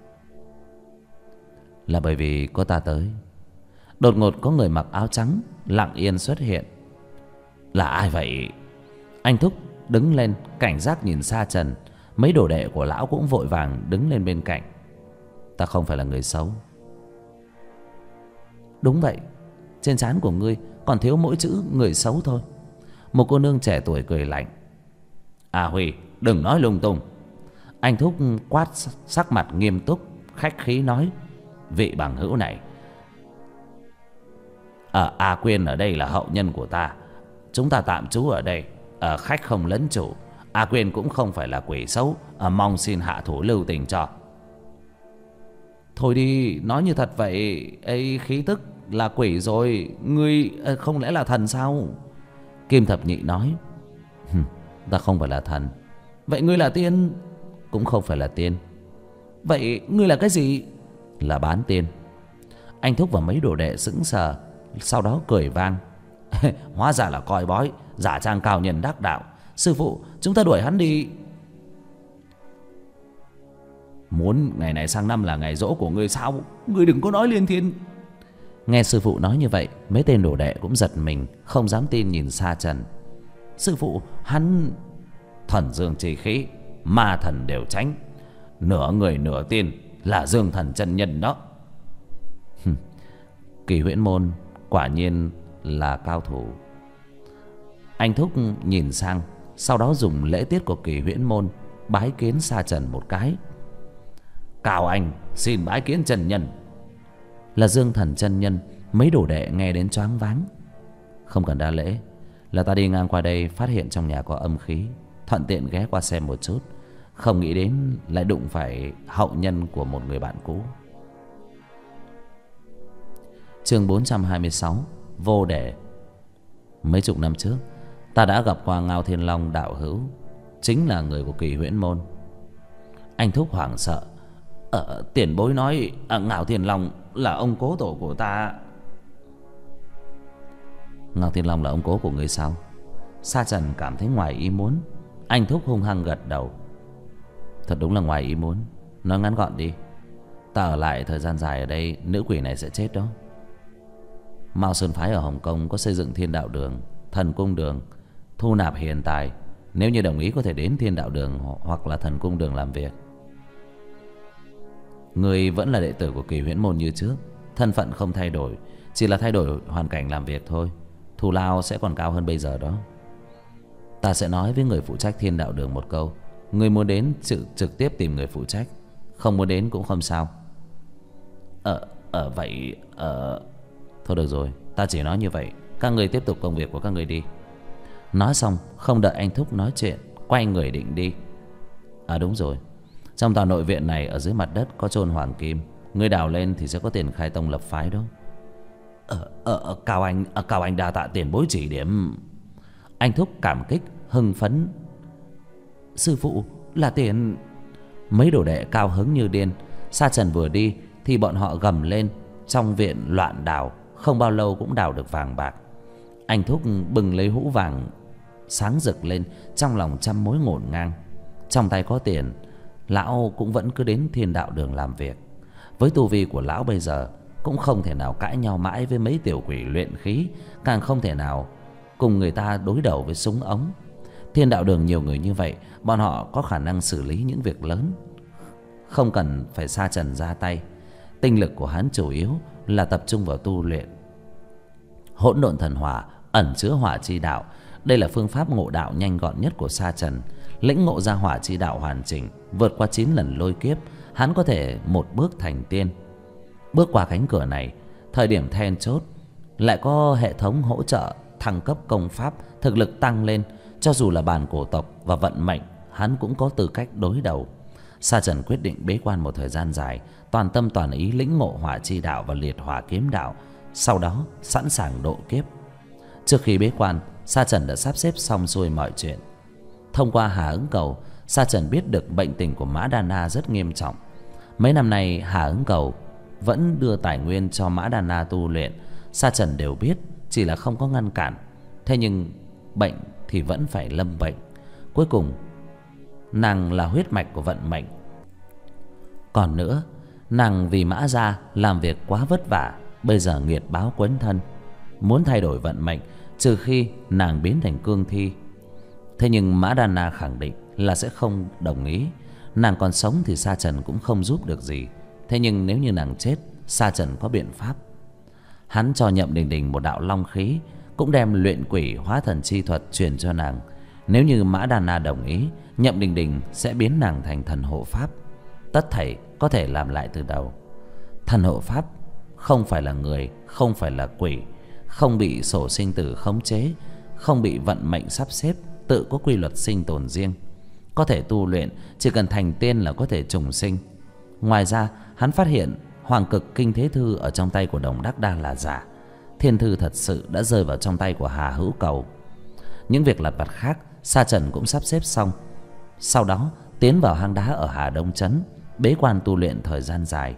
Là bởi vì có ta tới. Đột ngột có người mặc áo trắng lặng yên xuất hiện. Là ai vậy? Anh Thúc đứng lên, cảnh giác nhìn Sa Trần. Mấy đồ đệ của lão cũng vội vàng đứng lên bên cạnh. Ta không phải là người xấu. Đúng vậy, trên trán của ngươi còn thiếu mỗi chữ người xấu thôi. Một cô nương trẻ tuổi cười lạnh. À Huy, đừng nói lung tung. Anh Thúc quát sắc mặt nghiêm túc, khách khí nói. Vị bằng hữu này, A Quyên ở đây là hậu nhân của ta. Chúng ta tạm trú ở đây, khách không lấn chủ. A Quyên cũng không phải là quỷ xấu, mong xin hạ thủ lưu tình cho. Thôi đi, nói như thật vậy. Khí tức là quỷ rồi, ngươi không lẽ là thần sao? Kim Thập Nhị nói. Ta không phải là thần. Vậy ngươi là tiên? Cũng không phải là tiên. Vậy ngươi là cái gì? Là bán tiên. Anh Thúc và mấy đồ đệ sững sờ, sau đó cười vang. Hóa ra là coi bói, giả trang cao nhân đắc đạo. Sư phụ, chúng ta đuổi hắn đi. Muốn ngày này sang năm là ngày giỗ của ngươi sao? Ngươi đừng có nói liên thiên. Nghe sư phụ nói như vậy, mấy tên đồ đệ cũng giật mình, không dám tin nhìn Sa Trần. Sư phụ, hắn... Thần dương trì khí, ma thần đều tránh. Nửa người nửa tiên, là dương thần chân nhân đó. Kỳ Huyễn Môn quả nhiên là cao thủ. Anh Thúc nhìn sang, sau đó dùng lễ tiết của Kỳ Huyễn Môn bái kiến Sa Trần một cái. Cao anh xin bái kiến chân nhân. Là Dương Thần chân nhân. Mấy đồ đệ nghe đến choáng váng. Không cần đa lễ, là ta đi ngang qua đây phát hiện trong nhà có âm khí, thuận tiện ghé qua xem một chút. Không nghĩ đến lại đụng phải hậu nhân của một người bạn cũ. Chương 426 vô đề. Mấy chục năm trước, ta đã gặp qua Ngao Thiên Long đạo hữu, chính là người của Kỳ Huyễn Môn. Anh Thúc hoảng sợ. Tiền bối nói Ngao Thiên Long là ông cố tổ của ta. Ngao Thiên Long là ông cố của người sao? Sa Trần cảm thấy ngoài ý muốn. Anh Thúc hung hăng gật đầu. Thật đúng là ngoài ý muốn. Nói ngắn gọn đi, ta ở lại thời gian dài ở đây, nữ quỷ này sẽ chết đó. Mao Sơn Phái ở Hồng Kông có xây dựng Thiên Đạo Đường, Thần Cung Đường, thu nạp hiền tài. Nếu như đồng ý có thể đến Thiên Đạo Đường hoặc là Thần Cung Đường làm việc. Người vẫn là đệ tử của Kỳ Huyễn Môn như trước, thân phận không thay đổi, chỉ là thay đổi hoàn cảnh làm việc thôi. Thù lao sẽ còn cao hơn bây giờ đó. Ta sẽ nói với người phụ trách Thiên Đạo Đường một câu, người muốn đến trực tiếp tìm người phụ trách, không muốn đến cũng không sao. Vậy Thôi được rồi, ta chỉ nói như vậy. Các người tiếp tục công việc của các người đi. Nói xong không đợi anh Thúc nói chuyện, quay người định đi. Đúng rồi, trong tòa nội viện này ở dưới mặt đất có chôn hoàng kim, người đào lên thì sẽ có tiền khai tông lập phái đó. Cao anh đa tạ tiền bối chỉ điểm. Anh Thúc cảm kích hưng phấn. Sư phụ, là tiền. Mấy đồ đệ cao hứng như điên. Sa Trần vừa đi thì bọn họ gầm lên. Trong viện loạn đào, không bao lâu cũng đào được vàng bạc. Anh Thúc bừng lấy hũ vàng sáng rực lên, trong lòng trăm mối ngổn ngang. Trong tay có tiền, lão cũng vẫn cứ đến Thiên Đạo Đường làm việc. Với tu vi của lão bây giờ, cũng không thể nào cãi nhau mãi với mấy tiểu quỷ luyện khí, càng không thể nào cùng người ta đối đầu với súng ống. Thiên Đạo Đường nhiều người như vậy, bọn họ có khả năng xử lý những việc lớn, không cần phải Sa Trần ra tay. Tinh lực của hắn chủ yếu là tập trung vào tu luyện Hỗn Độn Thần Hỏa, ẩn chứa hỏa chi đạo. Đây là phương pháp ngộ đạo nhanh gọn nhất của Sa Trần. Lĩnh ngộ ra hỏa chi đạo hoàn chỉnh, vượt qua 9 lần lôi kiếp, hắn có thể một bước thành tiên. Bước qua cánh cửa này, thời điểm then chốt, lại có hệ thống hỗ trợ thăng cấp công pháp, thực lực tăng lên. Cho dù là bản cổ tộc và vận mệnh, hắn cũng có tư cách đối đầu. Sa Trần quyết định bế quan một thời gian dài, toàn tâm toàn ý lĩnh ngộ hỏa chi đạo và liệt hỏa kiếm đạo, sau đó sẵn sàng độ kiếp. Trước khi bế quan, Sa Trần đã sắp xếp xong xuôi mọi chuyện. Thông qua Hà Ứng Cầu, Sa Trần biết được bệnh tình của Mã Đa Na rất nghiêm trọng. Mấy năm nay Hà Ứng Cầu vẫn đưa tài nguyên cho Mã Đa Na tu luyện. Sa Trần đều biết, chỉ là không có ngăn cản. Thế nhưng bệnh thì vẫn phải lâm bệnh. Cuối cùng nàng là huyết mạch của vận mệnh. Còn nữa, nàng vì Mã gia làm việc quá vất vả, bây giờ nghiệt báo quấn thân. Muốn thay đổi vận mệnh, trừ khi nàng biến thành cương thi. Thế nhưng Mã Đa Na khẳng định là sẽ không đồng ý. Nàng còn sống thì Sa Trần cũng không giúp được gì. Thế nhưng nếu như nàng chết, Sa Trần có biện pháp. Hắn cho Nhậm Đình Đình một đạo long khí, cũng đem luyện quỷ hóa thần chi thuật truyền cho nàng. Nếu như Mã Đa Na đồng ý, Nhậm Đình Đình sẽ biến nàng thành thần hộ pháp. Tất thảy có thể làm lại từ đầu. Thần hộ pháp không phải là người, không phải là quỷ, không bị sổ sinh tử khống chế, không bị vận mệnh sắp xếp, tự có quy luật sinh tồn riêng. Có thể tu luyện, chỉ cần thành tiên là có thể trùng sinh. Ngoài ra, hắn phát hiện Hoàng Cực Kinh Thế Thư ở trong tay của Đồng Đắc Đa là giả. Thiên thư thật sự đã rơi vào trong tay của Hà Hữu Cầu. Những việc lặt vặt khác Sa Trần cũng sắp xếp xong. Sau đó tiến vào hang đá ở Hà Đông Trấn, bế quan tu luyện thời gian dài.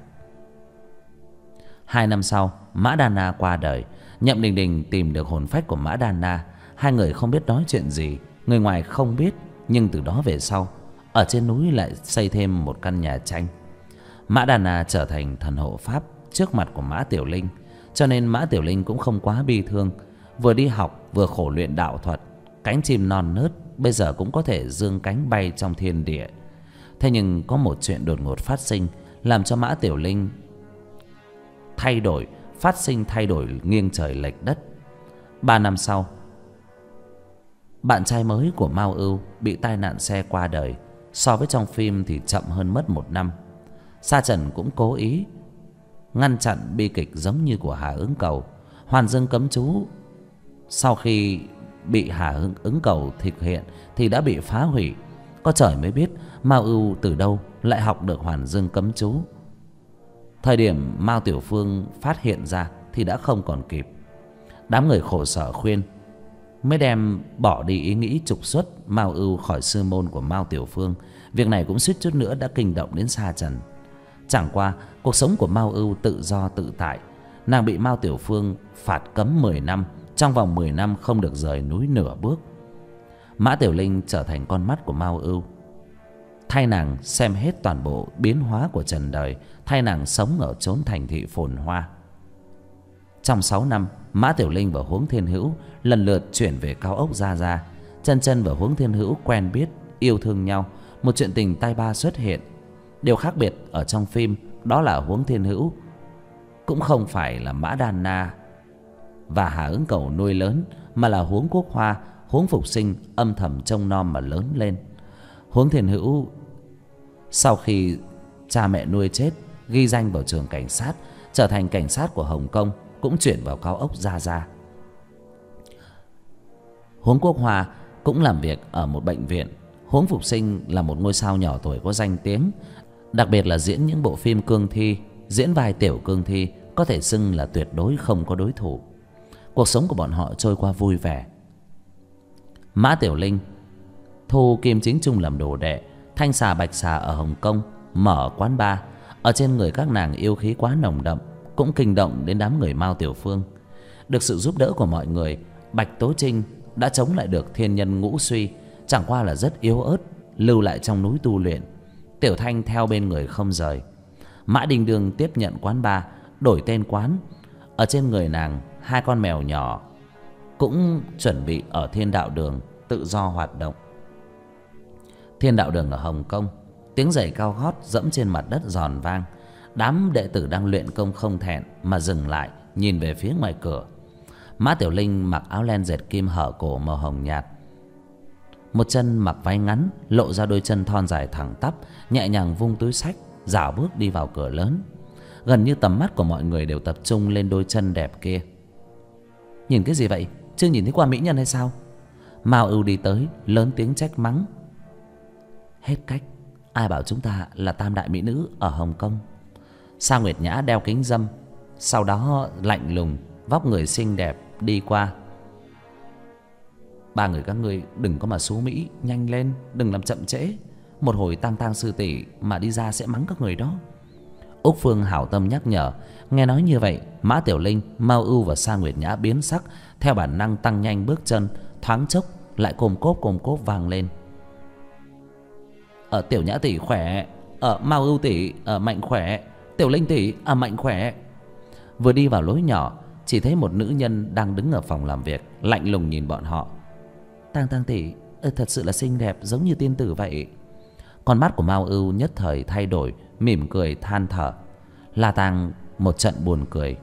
2 năm sau, Mã Đa Na qua đời. Nhậm Đình Đình tìm được hồn phách của Mã Đa Na. Hai người không biết nói chuyện gì, người ngoài không biết. Nhưng từ đó về sau, ở trên núi lại xây thêm một căn nhà tranh. Mã Đa Na trở thành thần hộ pháp trước mặt của Mã Tiểu Linh, cho nên Mã Tiểu Linh cũng không quá bi thương. Vừa đi học vừa khổ luyện đạo thuật, cánh chim non nớt bây giờ cũng có thể dương cánh bay trong thiên địa. Thế nhưng có một chuyện đột ngột phát sinh, làm cho Mã Tiểu Linh phát sinh thay đổi nghiêng trời lệch đất. 3 năm sau, Bạn trai mới của Mao Ưu bị tai nạn xe qua đời. So với trong phim thì chậm hơn mất 1 năm. Sa Trần cũng cố ý ngăn chặn bi kịch giống như của Hà Ứng Cầu. Hoàn Dương cấm chú sau khi bị Hà Ứng Cầu thực hiện thì đã bị phá hủy. Có trời mới biết Mao Ưu từ đâu lại học được Hoàn Dương cấm chú. Thời điểm Mao Tiểu Phương phát hiện ra thì đã không còn kịp. Đám người khổ sở khuyên mới đem bỏ đi ý nghĩ trục xuất Mao Ưu khỏi sư môn của Mao Tiểu Phương. Việc này cũng suýt chút nữa đã kinh động đến Sa Trần. Chẳng qua cuộc sống của Mao Ưu tự do tự tại. Nàng bị Mao Tiểu Phương phạt cấm 10 năm. Trong vòng 10 năm không được rời núi nửa bước. Mã Tiểu Linh trở thành con mắt của Mao Ưu, thay nàng xem hết toàn bộ biến hóa của trần đời, thay nàng sống ở chốn thành thị phồn hoa. Trong 6 năm, Mã Tiểu Linh và Huống Thiên Hữu lần lượt chuyển về cao ốc Gia Gia. Chân Chân và Huống Thiên Hữu quen biết, yêu thương nhau. Một chuyện tình tai ba xuất hiện. Điều khác biệt ở trong phim đó là Huống Thiên Hữu cũng không phải là Mã Đan Na và Hà Ứng Cầu nuôi lớn, mà là Huống Quốc Hoa, Huống Phục Sinh âm thầm trông nom mà lớn lên. Huống Thiên Hữu sau khi cha mẹ nuôi chết, ghi danh vào trường cảnh sát, trở thành cảnh sát của Hồng Kông, cũng chuyển vào cao ốc Gia Gia. Huống Quốc Hoa cũng làm việc ở một bệnh viện. Huống Phục Sinh là một ngôi sao nhỏ tuổi có danh tiếng, đặc biệt là diễn những bộ phim cương thi, diễn vai tiểu cương thi, có thể xưng là tuyệt đối không có đối thủ. Cuộc sống của bọn họ trôi qua vui vẻ. Mã Tiểu Linh thu Kim Chính Trung làm đồ đệ, Thanh Xà Bạch Xà ở Hồng Kông mở quán bar. Ở trên người các nàng yêu khí quá nồng đậm, cũng kinh động đến đám người Mao Tiểu Phương. Được sự giúp đỡ của mọi người, Bạch Tố Trinh đã chống lại được thiên nhân Ngũ Suy, chẳng qua là rất yếu ớt, lưu lại trong núi tu luyện. Tiểu Thanh theo bên người không rời. Mã Đình Đường tiếp nhận quán bar, đổi tên quán. Ở trên người nàng, 2 con mèo nhỏ cũng chuẩn bị ở Thiên Đạo Đường tự do hoạt động. Thiên Đạo Đường ở Hồng Kông, tiếng giày cao gót dẫm trên mặt đất giòn vang. Đám đệ tử đang luyện công không thẹn mà dừng lại nhìn về phía ngoài cửa. Mã Tiểu Linh mặc áo len dệt kim hở cổ màu hồng nhạt, một chân mặc váy ngắn lộ ra đôi chân thon dài thẳng tắp, nhẹ nhàng vung túi xách, dạo bước đi vào cửa lớn. Gần như tầm mắt của mọi người đều tập trung lên đôi chân đẹp kia. Nhìn cái gì vậy? Chưa nhìn thấy qua mỹ nhân hay sao? Mao Ưu đi tới lớn tiếng trách mắng. Hết cách, ai bảo chúng ta là tam đại mỹ nữ ở Hồng Kông? Sa Nguyệt Nhã đeo kính râm, sau đó lạnh lùng, vóc người xinh đẹp đi qua. 3 người các ngươi đừng có mà xú mỹ, nhanh lên, đừng làm chậm trễ. Một hồi Tang Tang sư tỷ mà đi ra sẽ mắng các người đó. Úc Phương hảo tâm nhắc nhở. Nghe nói như vậy, Mã Tiểu Linh, Mao Ưu và Sa Nguyệt Nhã biến sắc, theo bản năng tăng nhanh bước chân. Thoáng chốc lại cồm cốp vang lên. Ở Tiểu Nhã tỷ khỏe, ở Mao Ưu tỷ ở mạnh khỏe, Tiểu Linh tỷ ở mạnh khỏe. Vừa đi vào lối nhỏ, chỉ thấy một nữ nhân đang đứng ở phòng làm việc, lạnh lùng nhìn bọn họ. Tang Tang tỷ thật sự là xinh đẹp, giống như tiên tử vậy. Con mắt của Mao Ưu nhất thời thay đổi, mỉm cười than thở. La Tang một trận buồn cười.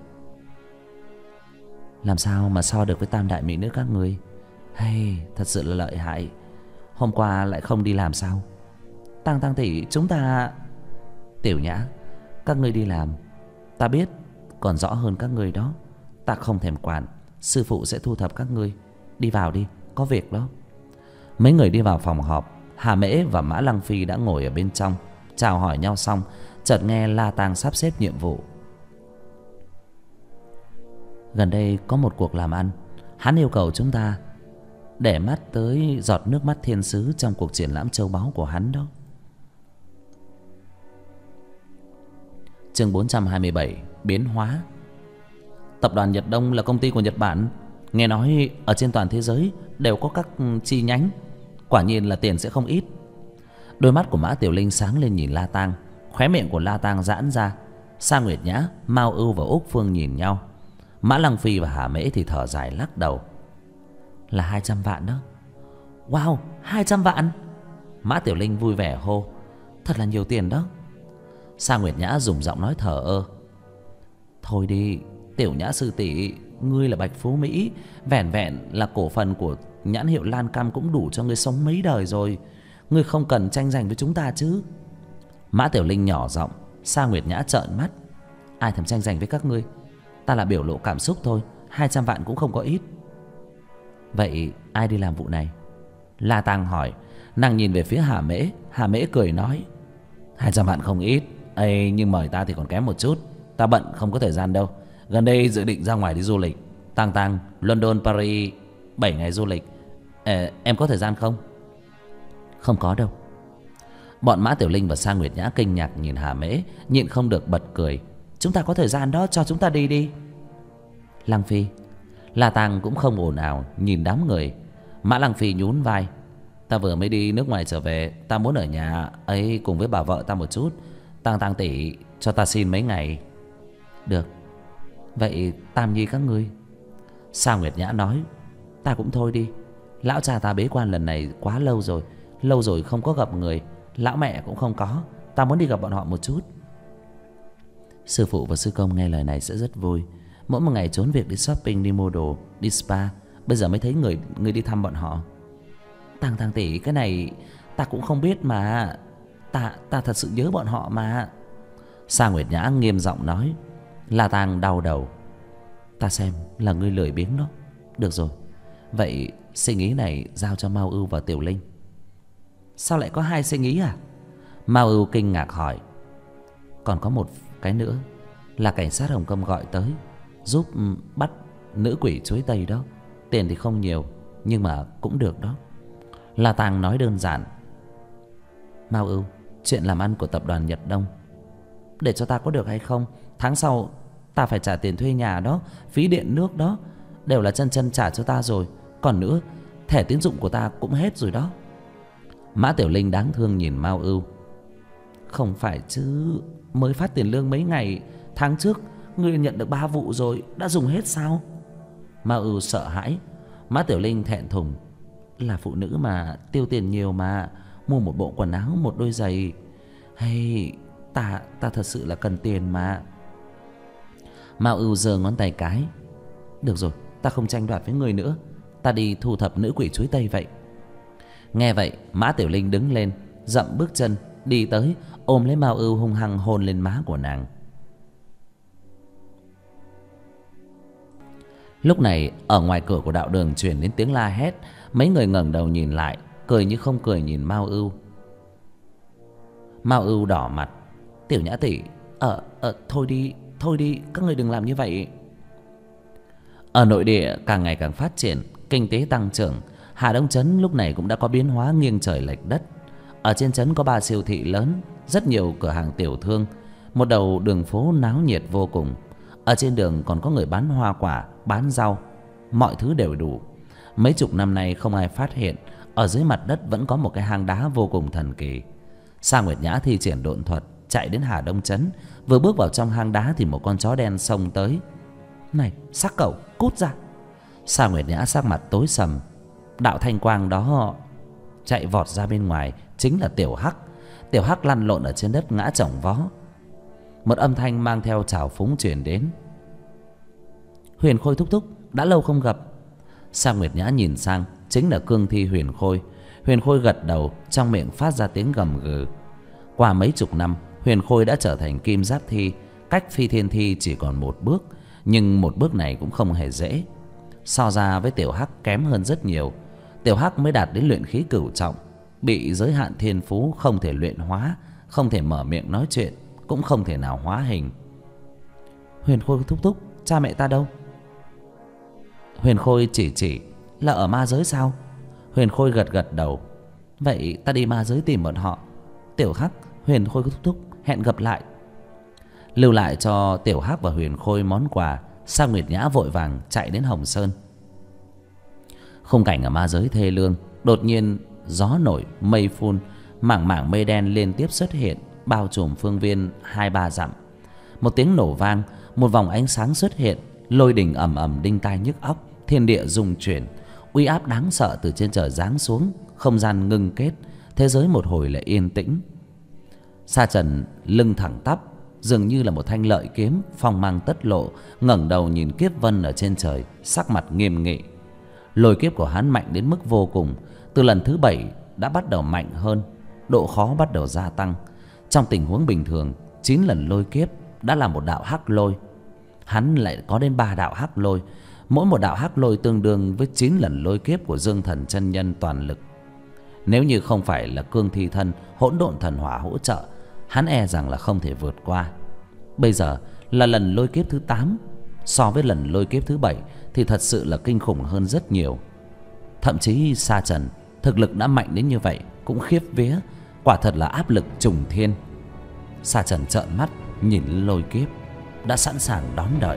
Làm sao mà so được với tam đại mỹ nữ các ngươi? Hay thật sự là lợi hại. Hôm qua lại không đi làm sao? Tang Tang tỷ, chúng ta... Tiểu Nhã, các ngươi đi làm, ta biết còn rõ hơn các ngươi đó. Ta không thèm quản, sư phụ sẽ thu thập các ngươi. Đi vào đi, có việc đó. Mấy người đi vào phòng họp. Hà Mễ và Mã Lăng Phi đã ngồi ở bên trong, chào hỏi nhau xong, chợt nghe La Tang sắp xếp nhiệm vụ. Gần đây có một cuộc làm ăn, hắn yêu cầu chúng ta để mắt tới giọt nước mắt thiên sứ trong cuộc triển lãm châu báu của hắn đó. Chương 427 biến hóa. Tập đoàn Nhật Đông là công ty của Nhật Bản, nghe nói ở trên toàn thế giới đều có các chi nhánh, quả nhiên là tiền sẽ không ít. Đôi mắt của Mã Tiểu Linh sáng lên nhìn La Tang, khóe miệng của La Tang giãn ra. Sa Nguyệt Nhã, Mao Ưu và Úc Phương nhìn nhau. Mã Lăng Phi và Hà Mễ thì thở dài lắc đầu. Là 200 vạn đó. Wow, 200 vạn. Mã Tiểu Linh vui vẻ hô. Thật là nhiều tiền đó. Sa Nguyệt Nhã dùng giọng nói thờ ơ. Thôi đi, Tiểu Nhã sư tỷ, ngươi là Bạch Phú Mỹ, vẻn vẹn là cổ phần của nhãn hiệu Lan Cam cũng đủ cho ngươi sống mấy đời rồi. Ngươi không cần tranh giành với chúng ta chứ. Mã Tiểu Linh nhỏ giọng. Sa Nguyệt Nhã trợn mắt. Ai thèm tranh giành với các ngươi. Ta là biểu lộ cảm xúc thôi. 200 vạn cũng không có ít. Vậy ai đi làm vụ này? La Tang hỏi. Nàng nhìn về phía Hà Mễ. Hà Mễ cười nói. 200 vạn không ít ấy, nhưng mời ta thì còn kém một chút. Ta bận không có thời gian đâu. Gần đây dự định ra ngoài đi du lịch. Tang London, Paris 7 ngày du lịch. Em có thời gian không? Không có đâu. Bọn Mã Tiểu Linh và Sa Nguyệt Nhã kinh ngạc nhìn Hà Mễ, nhịn không được bật cười. Chúng ta có thời gian đó, cho chúng ta đi đi. Lăng Phi. La Tang cũng không ồn ào nhìn đám người. Mã Lăng Phi nhún vai. Ta vừa mới đi nước ngoài trở về. Ta muốn ở nhà ấy cùng với bà vợ ta một chút. Tang tỷ cho ta xin mấy ngày. Được. Vậy Tam Nhi các ngươi? Sa Nguyệt Nhã nói. Ta cũng thôi đi. Lão cha ta bế quan lần này quá lâu rồi. Lâu rồi không có gặp người. Lão mẹ cũng không có. Ta muốn đi gặp bọn họ một chút. Sư phụ và sư công nghe lời này sẽ rất vui. Mỗi một ngày trốn việc đi shopping, đi mua đồ, đi spa. Bây giờ mới thấy người đi thăm bọn họ. Tang tỷ, cái này ta cũng không biết mà. Ta thật sự nhớ bọn họ mà. Sa Nguyệt Nhã nghiêm giọng nói. La Tang đau đầu. Ta xem là ngươi lười biếng đó. Được rồi. Vậy sinh ý này giao cho Mao Ưu và Tiểu Linh. Sao lại có 2 sinh ý à? Mao Ưu kinh ngạc hỏi. Còn có một cái nữa là cảnh sát Hồng Kông gọi tới giúp bắt nữ quỷ chuối tây đó. Tiền thì không nhiều, nhưng mà cũng được đó. La Tang nói đơn giản. Mao Ưu, chuyện làm ăn của tập đoàn Nhật Đông để cho ta có được hay không? Tháng sau ta phải trả tiền thuê nhà đó, phí điện nước đó, đều là chân trả cho ta rồi. Còn nữa, thẻ tín dụng của ta cũng hết rồi đó. Mã Tiểu Linh đáng thương nhìn Mao Ưu. Không phải chứ, mới phát tiền lương mấy ngày. Tháng trước ngươi nhận được 3 vụ rồi, đã dùng hết sao? Mao Ưu sợ hãi. Mã Tiểu Linh thẹn thùng. Là phụ nữ mà, tiêu tiền nhiều mà. Mua một bộ quần áo, một đôi giày. Hay ta thật sự là cần tiền mà. Mao Ưu giơ ngón tay cái. Được rồi, ta không tranh đoạt với người nữa. Ta đi thu thập nữ quỷ chuối tây vậy. Nghe vậy, Mã Tiểu Linh đứng lên, dậm bước chân đi tới, ôm lấy Mao Ưu hung hăng hôn lên má của nàng. Lúc này ở ngoài cửa của đạo đường truyền đến tiếng la hét. Mấy người ngẩng đầu nhìn lại, cười như không cười nhìn Mao Ưu. Mao Ưu đỏ mặt. Tiểu Nhã tỷ, thôi đi, các người đừng làm như vậy. Ở nội địa càng ngày càng phát triển, kinh tế tăng trưởng. Hà Đông trấn lúc này cũng đã có biến hóa nghiêng trời lệch đất. Ở trên trấn có 3 siêu thị lớn, rất nhiều cửa hàng tiểu thương. Một đầu đường phố náo nhiệt vô cùng. Ở trên đường còn có người bán hoa quả, bán rau, mọi thứ đều đủ. Mấy chục năm nay không ai phát hiện ở dưới mặt đất vẫn có một cái hang đá vô cùng thần kỳ. Sa Nguyệt Nhã thi triển độn thuật chạy đến Hà Đông trấn. Vừa bước vào trong hang đá thì một con chó đen xông tới. Này, xác cẩu, cút ra. Sa Nguyệt Nhã sắc mặt tối sầm. Đạo thanh quang đó chạy vọt ra bên ngoài chính là Tiểu Hắc. Tiểu Hắc lăn lộn ở trên đất ngã chồng vó. Một âm thanh mang theo trào phúng truyền đến. Huyền Khôi thúc thúc, đã lâu không gặp. Sa Nguyệt Nhã nhìn sang, chính là cương thi Huyền Khôi. Huyền Khôi gật đầu, trong miệng phát ra tiếng gầm gừ. Qua mấy chục năm, Huyền Khôi đã trở thành kim giáp thi, cách phi thiên thi chỉ còn một bước. Nhưng một bước này cũng không hề dễ. So ra với Tiểu Hắc kém hơn rất nhiều. Tiểu Hắc mới đạt đến luyện khí cửu trọng, bị giới hạn thiên phú, không thể luyện hóa, không thể mở miệng nói chuyện, cũng không thể nào hóa hình. Huyền Khôi thúc thúc, cha mẹ ta đâu? Huyền Khôi chỉ là ở ma giới sao? Huyền Khôi gật đầu. Vậy ta đi ma giới tìm bọn họ. Tiểu Hắc, Huyền Khôi thúc thúc, hẹn gặp lại. Lưu lại cho Tiểu Hắc và Huyền Khôi món quà, Sa Nguyệt Nhã vội vàng chạy đến Hồng Sơn. Khung cảnh ở ma giới thê lương. Đột nhiên gió nổi mây phun, mảng mảng mây đen liên tiếp xuất hiện, bao trùm phương viên 2-3 dặm. Một tiếng nổ vang, một vòng ánh sáng xuất hiện, lôi đình ầm ầm đinh tai nhức óc, thiên địa rung chuyển, uy áp đáng sợ từ trên trời giáng xuống, không gian ngưng kết, thế giới một hồi lại yên tĩnh. Sa Trần lưng thẳng tắp, dường như là một thanh lợi kiếm phong mang tất lộ, ngẩng đầu nhìn kiếp vân ở trên trời, sắc mặt nghiêm nghị. Lôi kiếp của hắn mạnh đến mức vô cùng. Từ lần thứ 7 đã bắt đầu mạnh hơn, độ khó bắt đầu gia tăng. Trong tình huống bình thường, 9 lần lôi kiếp đã là một đạo hắc lôi. Hắn lại có đến 3 đạo hắc lôi. Mỗi một đạo hắc lôi tương đương với 9 lần lôi kiếp của Dương Thần chân nhân toàn lực. Nếu như không phải là cương thi thân, hỗn độn thần hỏa hỗ trợ, hắn e rằng là không thể vượt qua. Bây giờ là lần lôi kiếp thứ 8, so với lần lôi kiếp thứ 7 thì thật sự là kinh khủng hơn rất nhiều. Thậm chí Sa Trần thực lực đã mạnh đến như vậy cũng khiếp vía, quả thật là áp lực trùng thiên. Sa Trần trợn mắt nhìn lôi kiếp, đã sẵn sàng đón đợi.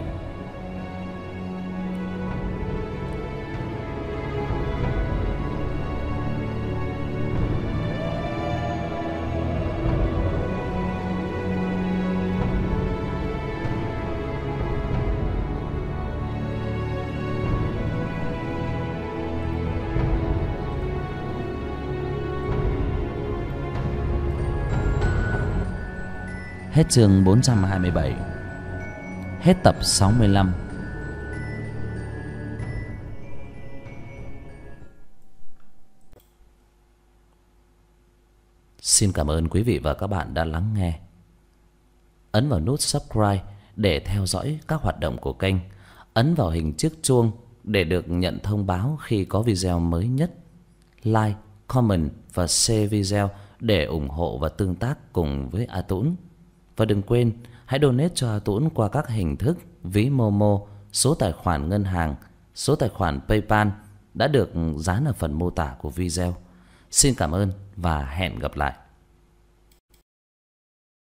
Hết chương 427. Hết tập 65. Xin cảm ơn quý vị và các bạn đã lắng nghe. Ấn vào nút subscribe để theo dõi các hoạt động của kênh. Ấn vào hình chiếc chuông để được nhận thông báo khi có video mới nhất. Like, comment và share video để ủng hộ và tương tác cùng với A Tũng. Và đừng quên hãy donate cho A Tũng qua các hình thức ví Momo, số tài khoản ngân hàng, số tài khoản PayPal đã được dán ở phần mô tả của video. Xin cảm ơn và hẹn gặp lại.